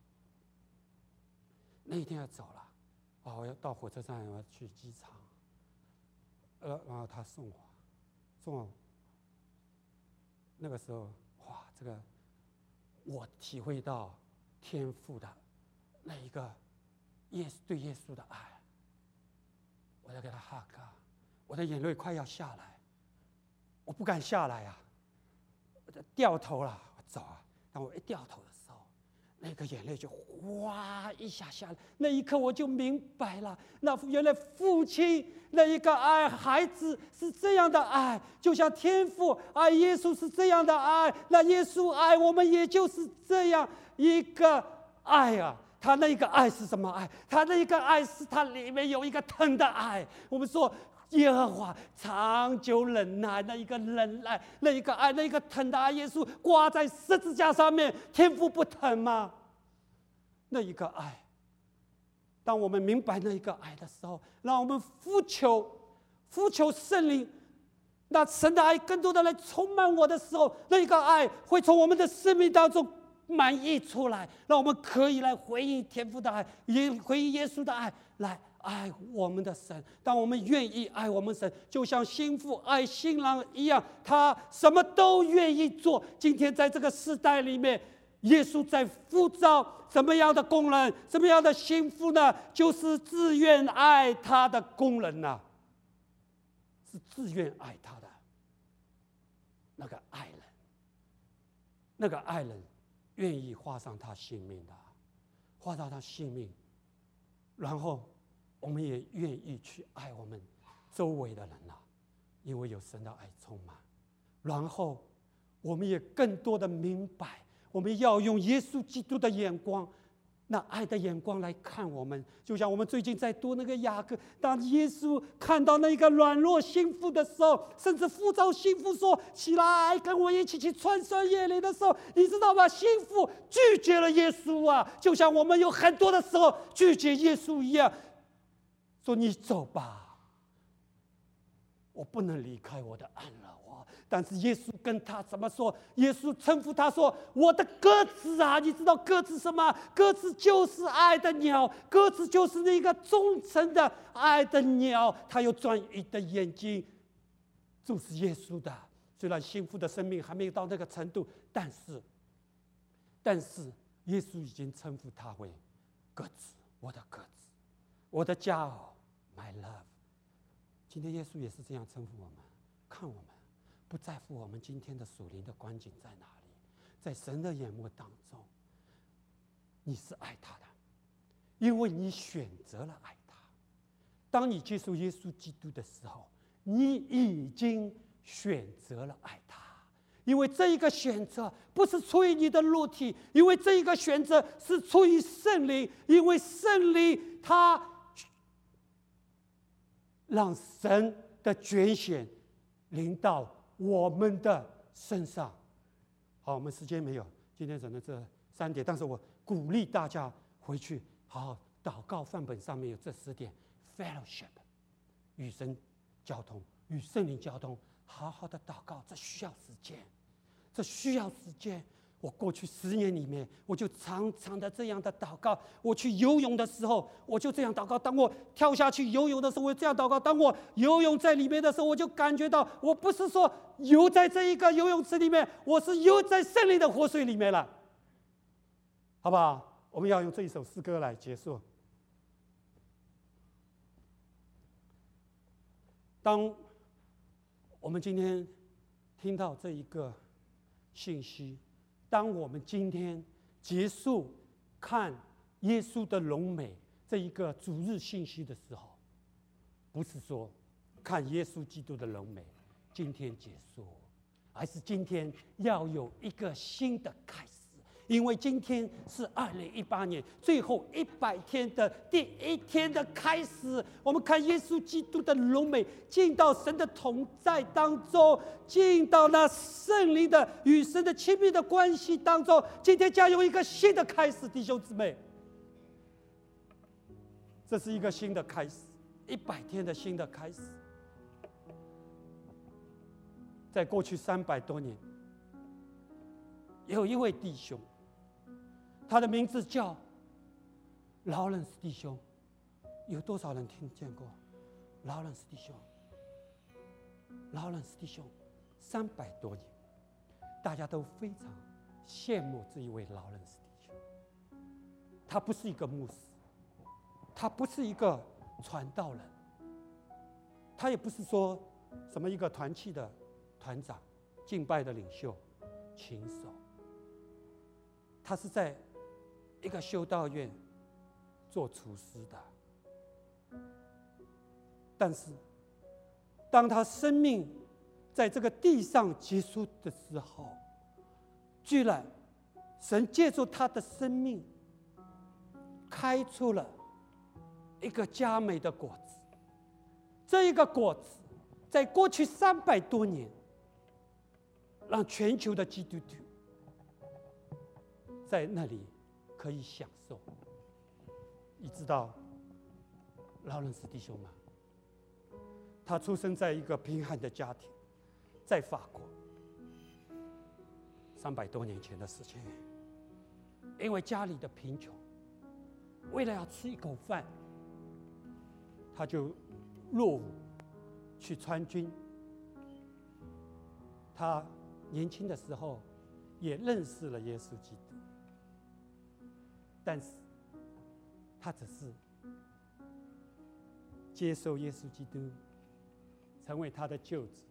那天要走了。哦，我要到火车站，我要去机场。呃，然后他送我，送我。那个时候，哇，这个我体会到天父的那一个耶稣对耶稣的爱。我在给他哈嘎，我的眼泪快要下来，我不敢下来啊，我就掉头了，我走啊。当我一掉头的时候，那个眼泪就哗一下下来。那一刻我就明白了，那原来父亲那一个爱孩子是这样的爱，就像天父爱耶稣是这样的爱，那耶稣爱我们也就是这样一个爱啊。他那个爱是什么爱？他那个爱是他里面有一个疼的爱。我们说耶和华长久忍耐，那一个忍耐，那一个爱，那一个疼的爱，耶稣挂在十字架上面，天父不疼吗？那一个爱，当我们明白那一个爱的时候，让我们呼求，呼求圣灵，那神的爱更多的来充满我的时候，那一个爱会从我们的生命当中满溢出来，让我们可以来回应天父的爱，也回应耶稣的爱，来爱我们的神。当我们愿意爱我们神，就像新妇爱新郎一样，他什么都愿意做。今天在这个时代里面，耶稣在呼召什么样的工人，什么样的新妇呢？就是自愿爱他的工人呐、啊，是自愿爱他的那个爱人，那个爱人。愿意花上他性命的，花上他性命，然后我们也愿意去爱我们周围的人啊，因为有神的爱充满。然后我们也更多的明白，我们要用耶稣基督的眼光，那爱的眼光来看我们。就像我们最近在读那个雅各，当耶稣看到那个软弱心腹的时候，甚至呼召心腹说：“起来，跟我一起去穿山越岭”的时候，你知道吗？心腹拒绝了耶稣啊，就像我们有很多的时候拒绝耶稣一样，说：“你走吧，我不能离开我的安乐窝。”但是耶稣跟他怎么说？耶稣称呼他说：“我的鸽子啊！”你知道鸽子什么？鸽子就是爱的鸟，鸽子就是那个忠诚的爱的鸟。它有专一的眼睛，注视耶稣的。虽然幸福的生命还没有到那个程度，但是，但是耶稣已经称呼他为鸽子，我的鸽子，我的佳偶 ，my love。今天耶稣也是这样称呼我们，看我们。不在乎我们今天的属灵的光景在哪里，在神的眼目当中，你是爱他的，因为你选择了爱他。当你接受耶稣基督的时候，你已经选择了爱他，因为这一个选择不是出于你的肉体，因为这一个选择是出于圣灵，因为圣灵他让神的拣选临到我们的身上。好，我们时间没有，今天只能这三点，但是我鼓励大家回去好好祷告。范本上面有这十点 ：fellowship， 与神交通，与圣灵交通，好好的祷告。这需要时间，这需要时间。我过去十年里面，我就常常的这样的祷告。我去游泳的时候，我就这样祷告；当我跳下去游泳的时候，我这样祷告；当我游泳在里面的时候，我就感觉到，我不是说游在这一个游泳池里面，我是游在圣灵的活水里面了，好不好？我们要用这一首诗歌来结束。当我们今天听到这一个信息，当我们今天结束看耶稣的荣美这一个主日信息的时候，不是说看耶稣基督的荣美今天结束，而是今天要有一个新的开始， 因为今天是二零一八年最后一百天的第一天的开始。我们看耶稣基督的荣美进到神的同在当中，进到那圣灵的与神的亲密的关系当中。今天将有一个新的开始，弟兄姊妹，这是一个新的开始，一百天的新的开始。在过去三百多年，有一位弟兄，他的名字叫劳伦斯弟兄。有多少人听见过劳伦斯弟兄？劳伦斯弟兄三百多年，大家都非常羡慕这一位劳伦斯弟兄。他不是一个牧师，他不是一个传道人，他也不是说什么一个团契的团长、敬拜的领袖、琴手。他是在一个修道院做厨师的，但是当他生命在这个地上结束的时候，居然神借助他的生命开出了一个佳美的果子。这一个果子在过去三百多年让全球的基督徒在那里可以享受。你知道劳伦斯弟兄吗？他出生在一个贫寒的家庭，在法国，三百多年前的事情。因为家里的贫穷，为了要吃一口饭，他就落伍去参军。他年轻的时候也认识了耶稣基督，但是他只是接受耶稣基督，成为他的救主，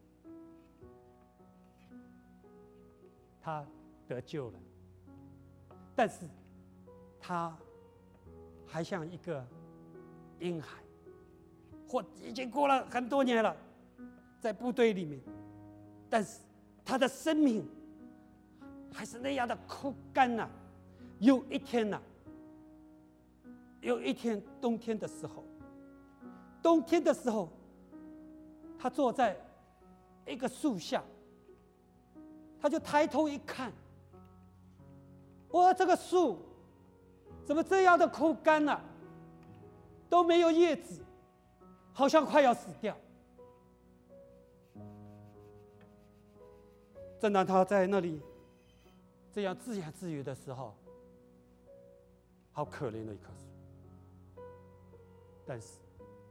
他得救了。但是他还像一个婴孩，或已经过了很多年了，在部队里面，但是他的生命还是那样的枯干呐、啊。有一天呐、啊，有一天冬天的时候，冬天的时候，他坐在一个树下，他就抬头一看，哇，这个树怎么这样的枯干了、啊？都没有叶子，好像快要死掉。正当他在那里这样自言自语的时候，好可怜的一棵树。但是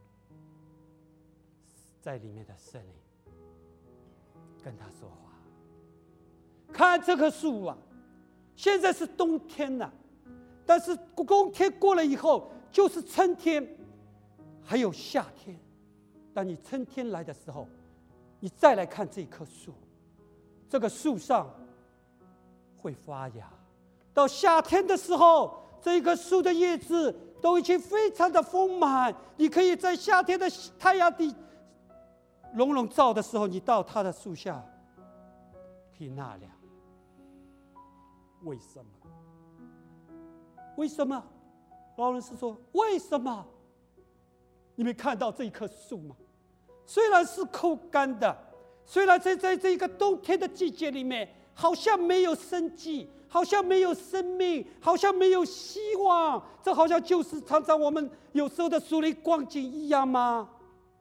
在里面的圣灵跟他说话，看这棵树啊，现在是冬天了、啊，但是冬天过了以后就是春天，还有夏天。当你春天来的时候，你再来看这棵树，这个树上会发芽。到夏天的时候，这棵树的叶子都已经非常的丰满，你可以在夏天的太阳底笼笼罩的时候，你到它的树下去纳凉。为什么？为什么？劳伦斯说：为什么？你没看到这一棵树吗？虽然是枯干的，虽然在在这个冬天的季节里面，好像没有生机，好像没有生命，好像没有希望，这好像就是常常我们有时候的属灵光景一样吗？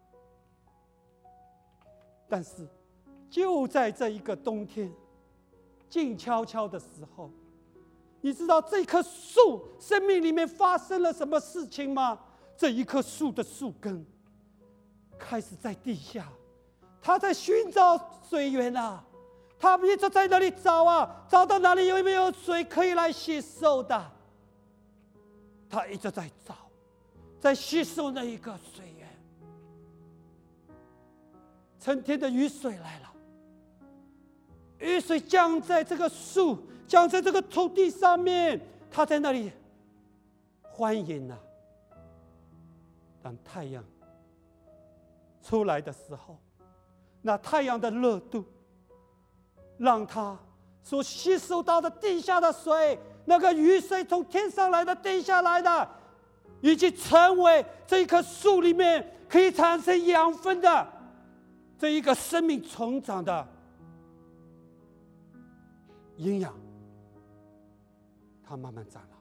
但是就在这一个冬天静悄悄的时候，你知道这棵树生命里面发生了什么事情吗？这一棵树的树根开始在地下，他在寻找水源啊，他一直在那里找啊，找到哪里有没有水可以来吸收的，他一直在找，在吸收那一个水源。春天的雨水来了，雨水降在这个树，降在这个土地上面，他在那里欢迎啊。当太阳出来的时候，那太阳的热度让他所吸收到的地下的水那个雨水从天上来的、地下来的，以及成为这一棵树里面可以产生养分的这一个生命成长的营养，它慢慢长了。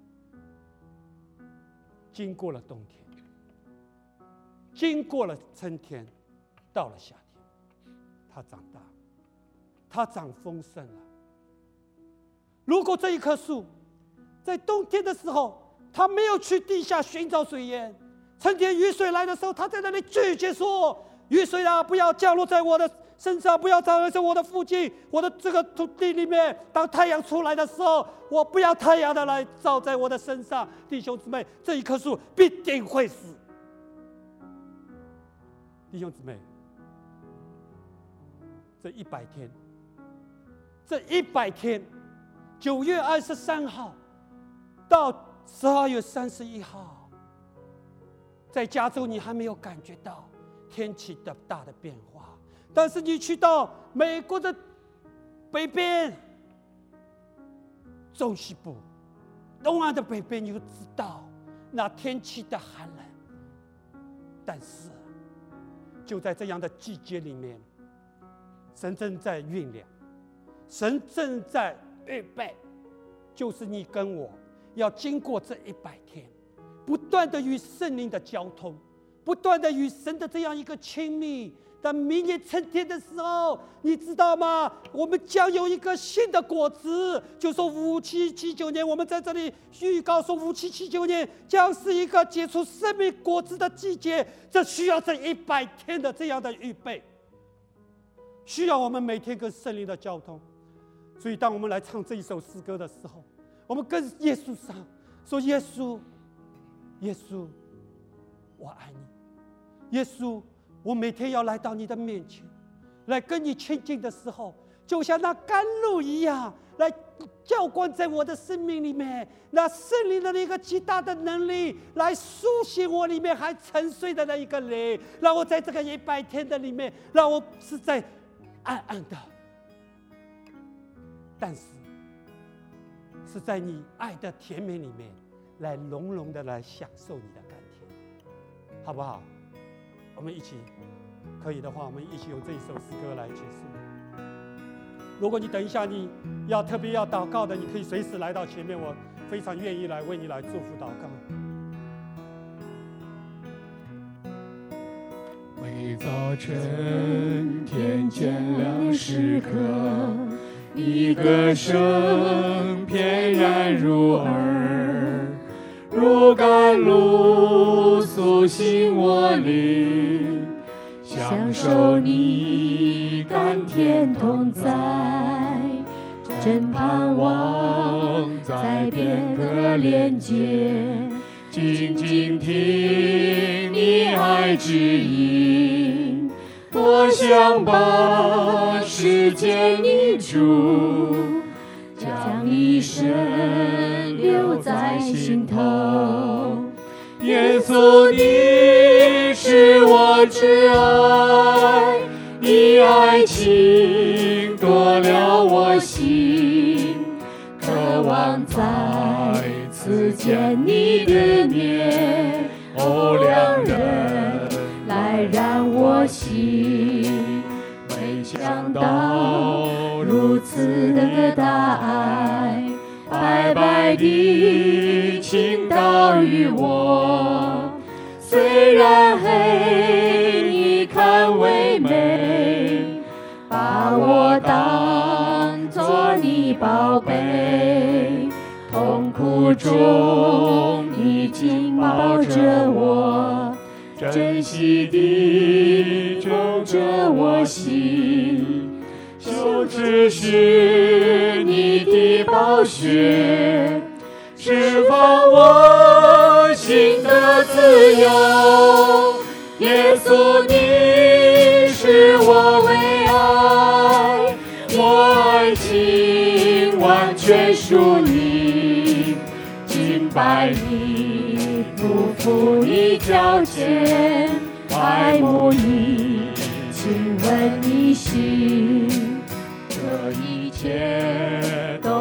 经过了冬天，经过了春天，到了夏天，它长大，它长丰盛了。如果这一棵树在冬天的时候，它没有去地下寻找水源，春天雨水来的时候，它在那里拒绝说：“雨水啊，不要降落在我的身上，不要降落在我的附近，我的这个土地里面。当太阳出来的时候，我不要太阳的来照在我的身上。”弟兄姊妹，这一棵树必定会死。弟兄姊妹，这一百天，这一百天，九月二十三号到十二月三十一号，在加州你还没有感觉到天气的大的变化，但是你去到美国的北边、中西部、东岸的北边，你就知道那天气的寒冷。但是就在这样的季节里面，神正在酝酿，神正在预备，就是你跟我要经过这一百天，不断的与圣灵的交通，不断的与神的这样一个亲密。但明年春天的时候，你知道吗？我们将有一个新的果子，就说五七七九年，我们在这里预告说五七七九年将是一个结出生命果子的季节，这需要这一百天的这样的预备，需要我们每天跟圣灵的交通。所以当我们来唱这一首诗歌的时候，我们跟耶稣上说：耶稣，耶稣，我爱你。耶稣，我每天要来到你的面前，来跟你亲近的时候，就像那甘露一样，来浇灌在我的生命里面。那圣灵的那个极大的能力，来苏醒我里面还沉睡的那一个灵，让我在这个一百天的里面，让我是在暗暗的，但是是在你爱的甜美里面，来浓浓的来享受你的甘甜，好不好？我们一起，可以的话，我们一起用这一首诗歌来结束。如果你等一下你要特别要祷告的，你可以随时来到前面，我非常愿意来为你来祝福祷告。 每早晨天渐亮时刻，你歌声翩然入耳，如甘露苏醒我灵，享受你甘甜同在，真盼望在片刻连结，静静听你爱指引，多想把世界凝住，将一生留在心头。耶稣，你是我挚爱，你爱情夺了我心，渴望再次见你的面，哦，良人来燃我心。没想到如此的大爱，白白地倾倒于我，虽然黑你看为美，把我当作你宝贝，痛苦中你紧抱着我，珍惜地种着我心，羞耻是你的宝血，释放我心的自由。耶稣，你是我唯爱，我爱情完全属你，敬拜你，不负你脚前，爱慕你，亲吻你心，这一切都将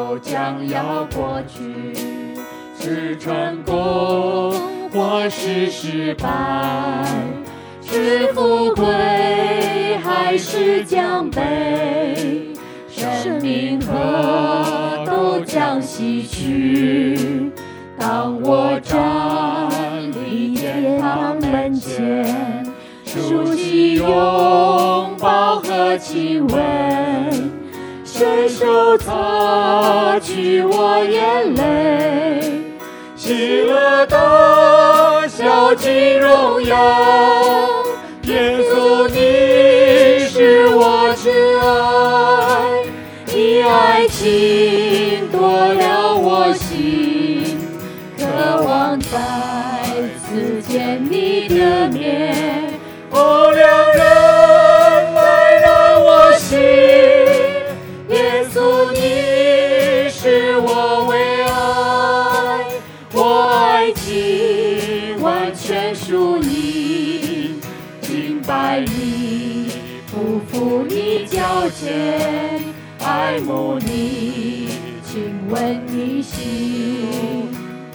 将要过去，是成功或是失败，是富贵还是奖杯，生命和都将逝去。当我站立天堂门前，熟悉拥抱和亲吻，伸手擦去我眼泪，喜乐的笑尽荣耀。耶稣，你是我挚爱，你爱情夺了我心，渴望再次见你的面。哦，良人来让我信，耶稣你是我唯爱，我爱情完全属你，敬拜你，匍匐你脚前，爱慕你，亲吻你心。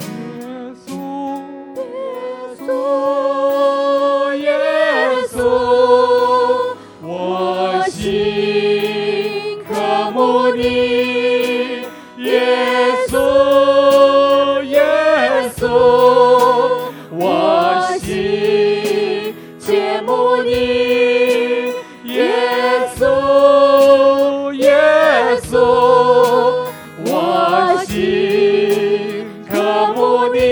我心渴慕你，耶稣，耶稣，我心切慕你，耶稣，耶稣，我心渴慕你，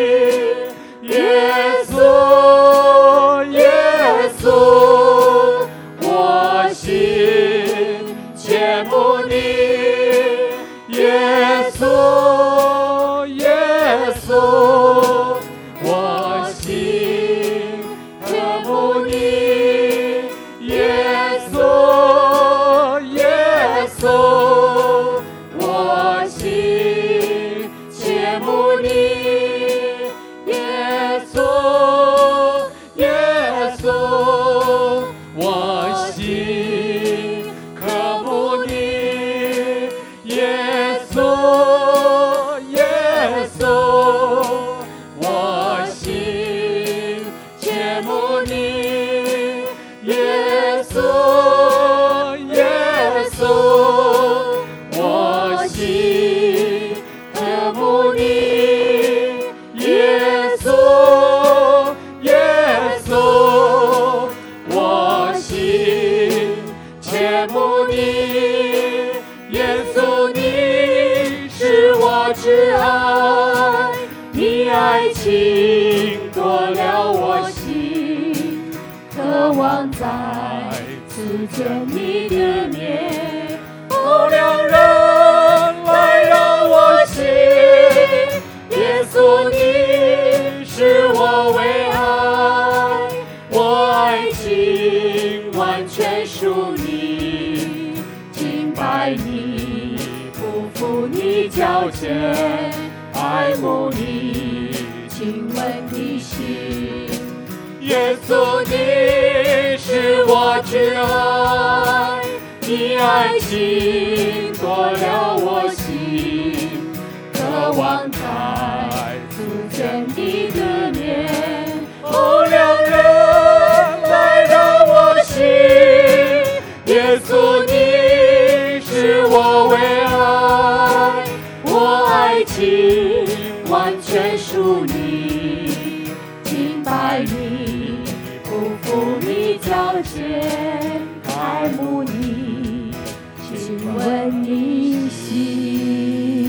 耶稣，耶稣。我心切慕你，耶稣，耶稣，我心渴慕你，耶稣，耶稣，我心切慕你，耶稣，耶稣。我心渴慕你，耶稣，耶稣，我心切慕你，耶稣，耶稣，我心渴慕你，耶稣，耶稣。我心切慕你，耶稣你是我挚爱，你爱情夺了我心，渴望再次见你的面。哦，良人来让我信，耶稣你是我唯爱，我爱情完全属你，敬拜你，匍匐你脚前，爱慕你，亲吻你心。耶稣你是我挚爱，你爱情夺了我心，渴望再次见你的面。哦，良人来让我信，耶稣你是我唯爱，我爱情完全属你，敬拜你，匍匐你脚前，爱慕你，亲吻你心。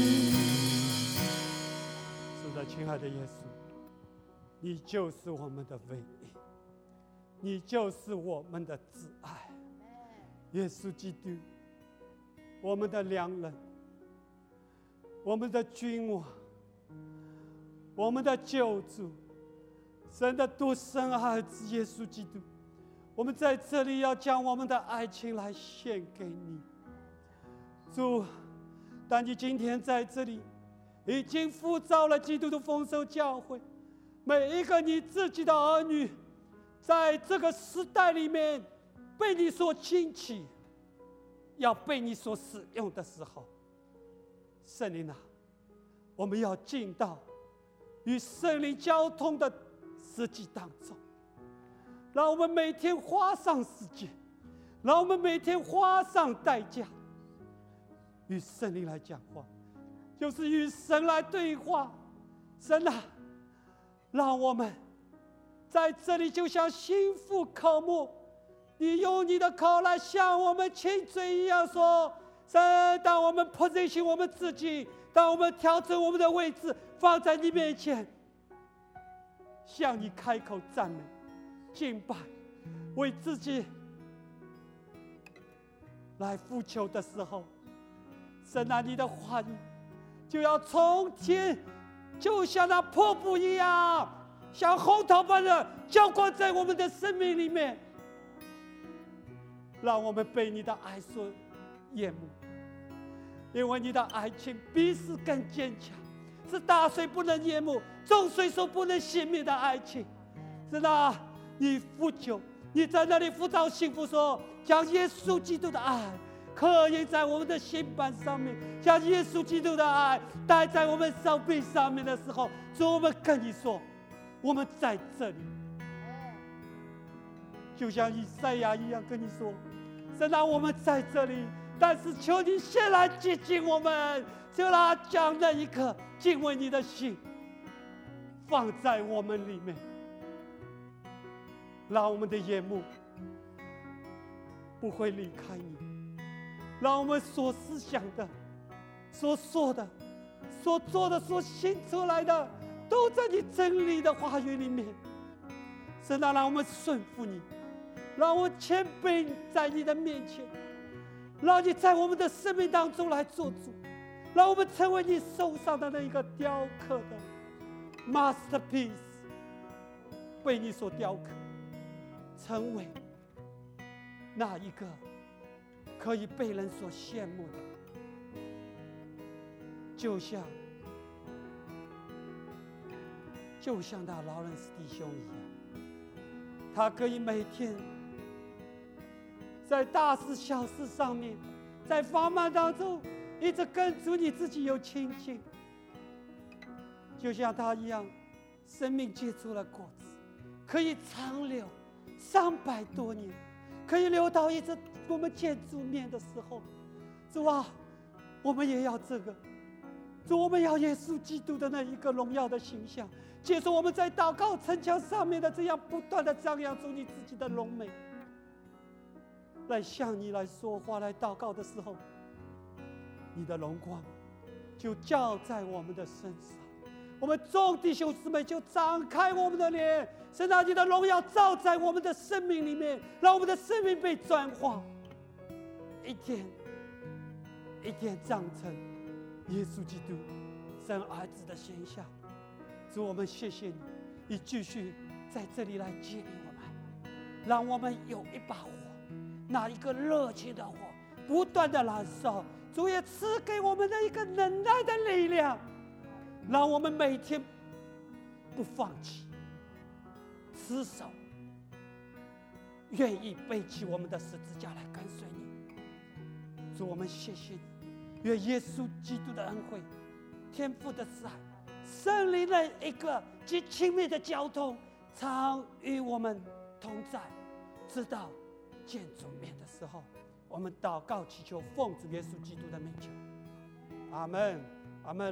是的，亲爱的耶稣，你就是我们的唯一，你就是我们的挚爱。耶稣基督，我们的良人，我们的君王，我们的救主，神的独生儿子耶稣基督，我们在这里要将我们的爱情来献给你。主，但你今天在这里已经呼召了基督的丰收教会，每一个你自己的儿女，在这个时代里面被你所兴起，要被你所使用的时候， 圣灵啊，我们要进到与圣灵交通的实际当中，让我们每天花上时间，让我们每天花上代价，与圣灵来讲话，就是与神来对话。神啊，让我们在这里就像心腹口目，你用你的口来向我们亲嘴一样说：神，当我们 position 我们自己，当我们调整我们的位置，放在你面前，向你开口赞美、敬拜，为自己来呼求的时候，神啊，你的话语就要从天，就像那瀑布一样，像洪涛般的浇灌在我们的生命里面，让我们被你的爱所淹没。因为你的爱情比死更坚强，是大水不能淹没，众水所不能熄灭的爱情。是的，你呼求，你在那里呼召幸福说，将耶稣基督的爱刻印在我们的心板上面，将耶稣基督的爱戴在我们手臂上面的时候，主，我们跟你说，我们在这里，就像以赛亚一样跟你说，神啊，我们在这里，但是求你先来接近我们，就来将那一颗敬畏你的心放在我们里面，让我们的眼目不会离开你，让我们所思想的、所说的、所做的、所行出来的，都在你真理的话语里面。神啊，让我们顺服你，让我谦卑在你的面前，让你在我们的生命当中来做主，让我们成为你手上的那一个雕刻的 masterpiece， 被你所雕刻，成为那一个可以被人所羡慕的，就像就像那劳伦斯弟兄一样，他可以每天在大事小事上面，在繁忙当中一直跟主你自己有亲近，就像他一样，生命结出了果子，可以长留三百多年，可以留到一直我们见主面的时候。主啊，我们也要这个，主，我们要耶稣基督的那一个荣耀的形象，接受我们在祷告城墙上面的这样不断的张扬出你自己的荣美，来向你来说话、来祷告的时候，你的荣光就照在我们的身上，我们众弟兄姊妹就张开我们的脸，神啊，你的荣耀照在我们的生命里面，让我们的生命被转化，一天一天长成耶稣基督神儿子的形象。主，我们谢谢你，你继续在这里来激励我们，让我们有一把火，那一个热情的火不断的燃烧。主也赐给我们的一个忍耐的力量，让我们每天不放弃，持守，愿意背起我们的十字架来跟随你。主，我们谢谢你，愿耶稣基督的恩惠、天父的慈爱、圣灵的一个极亲密的交通，常与我们同在，直到见主面的时候。我们祷告祈求，奉主耶稣基督的名求，阿门，阿门。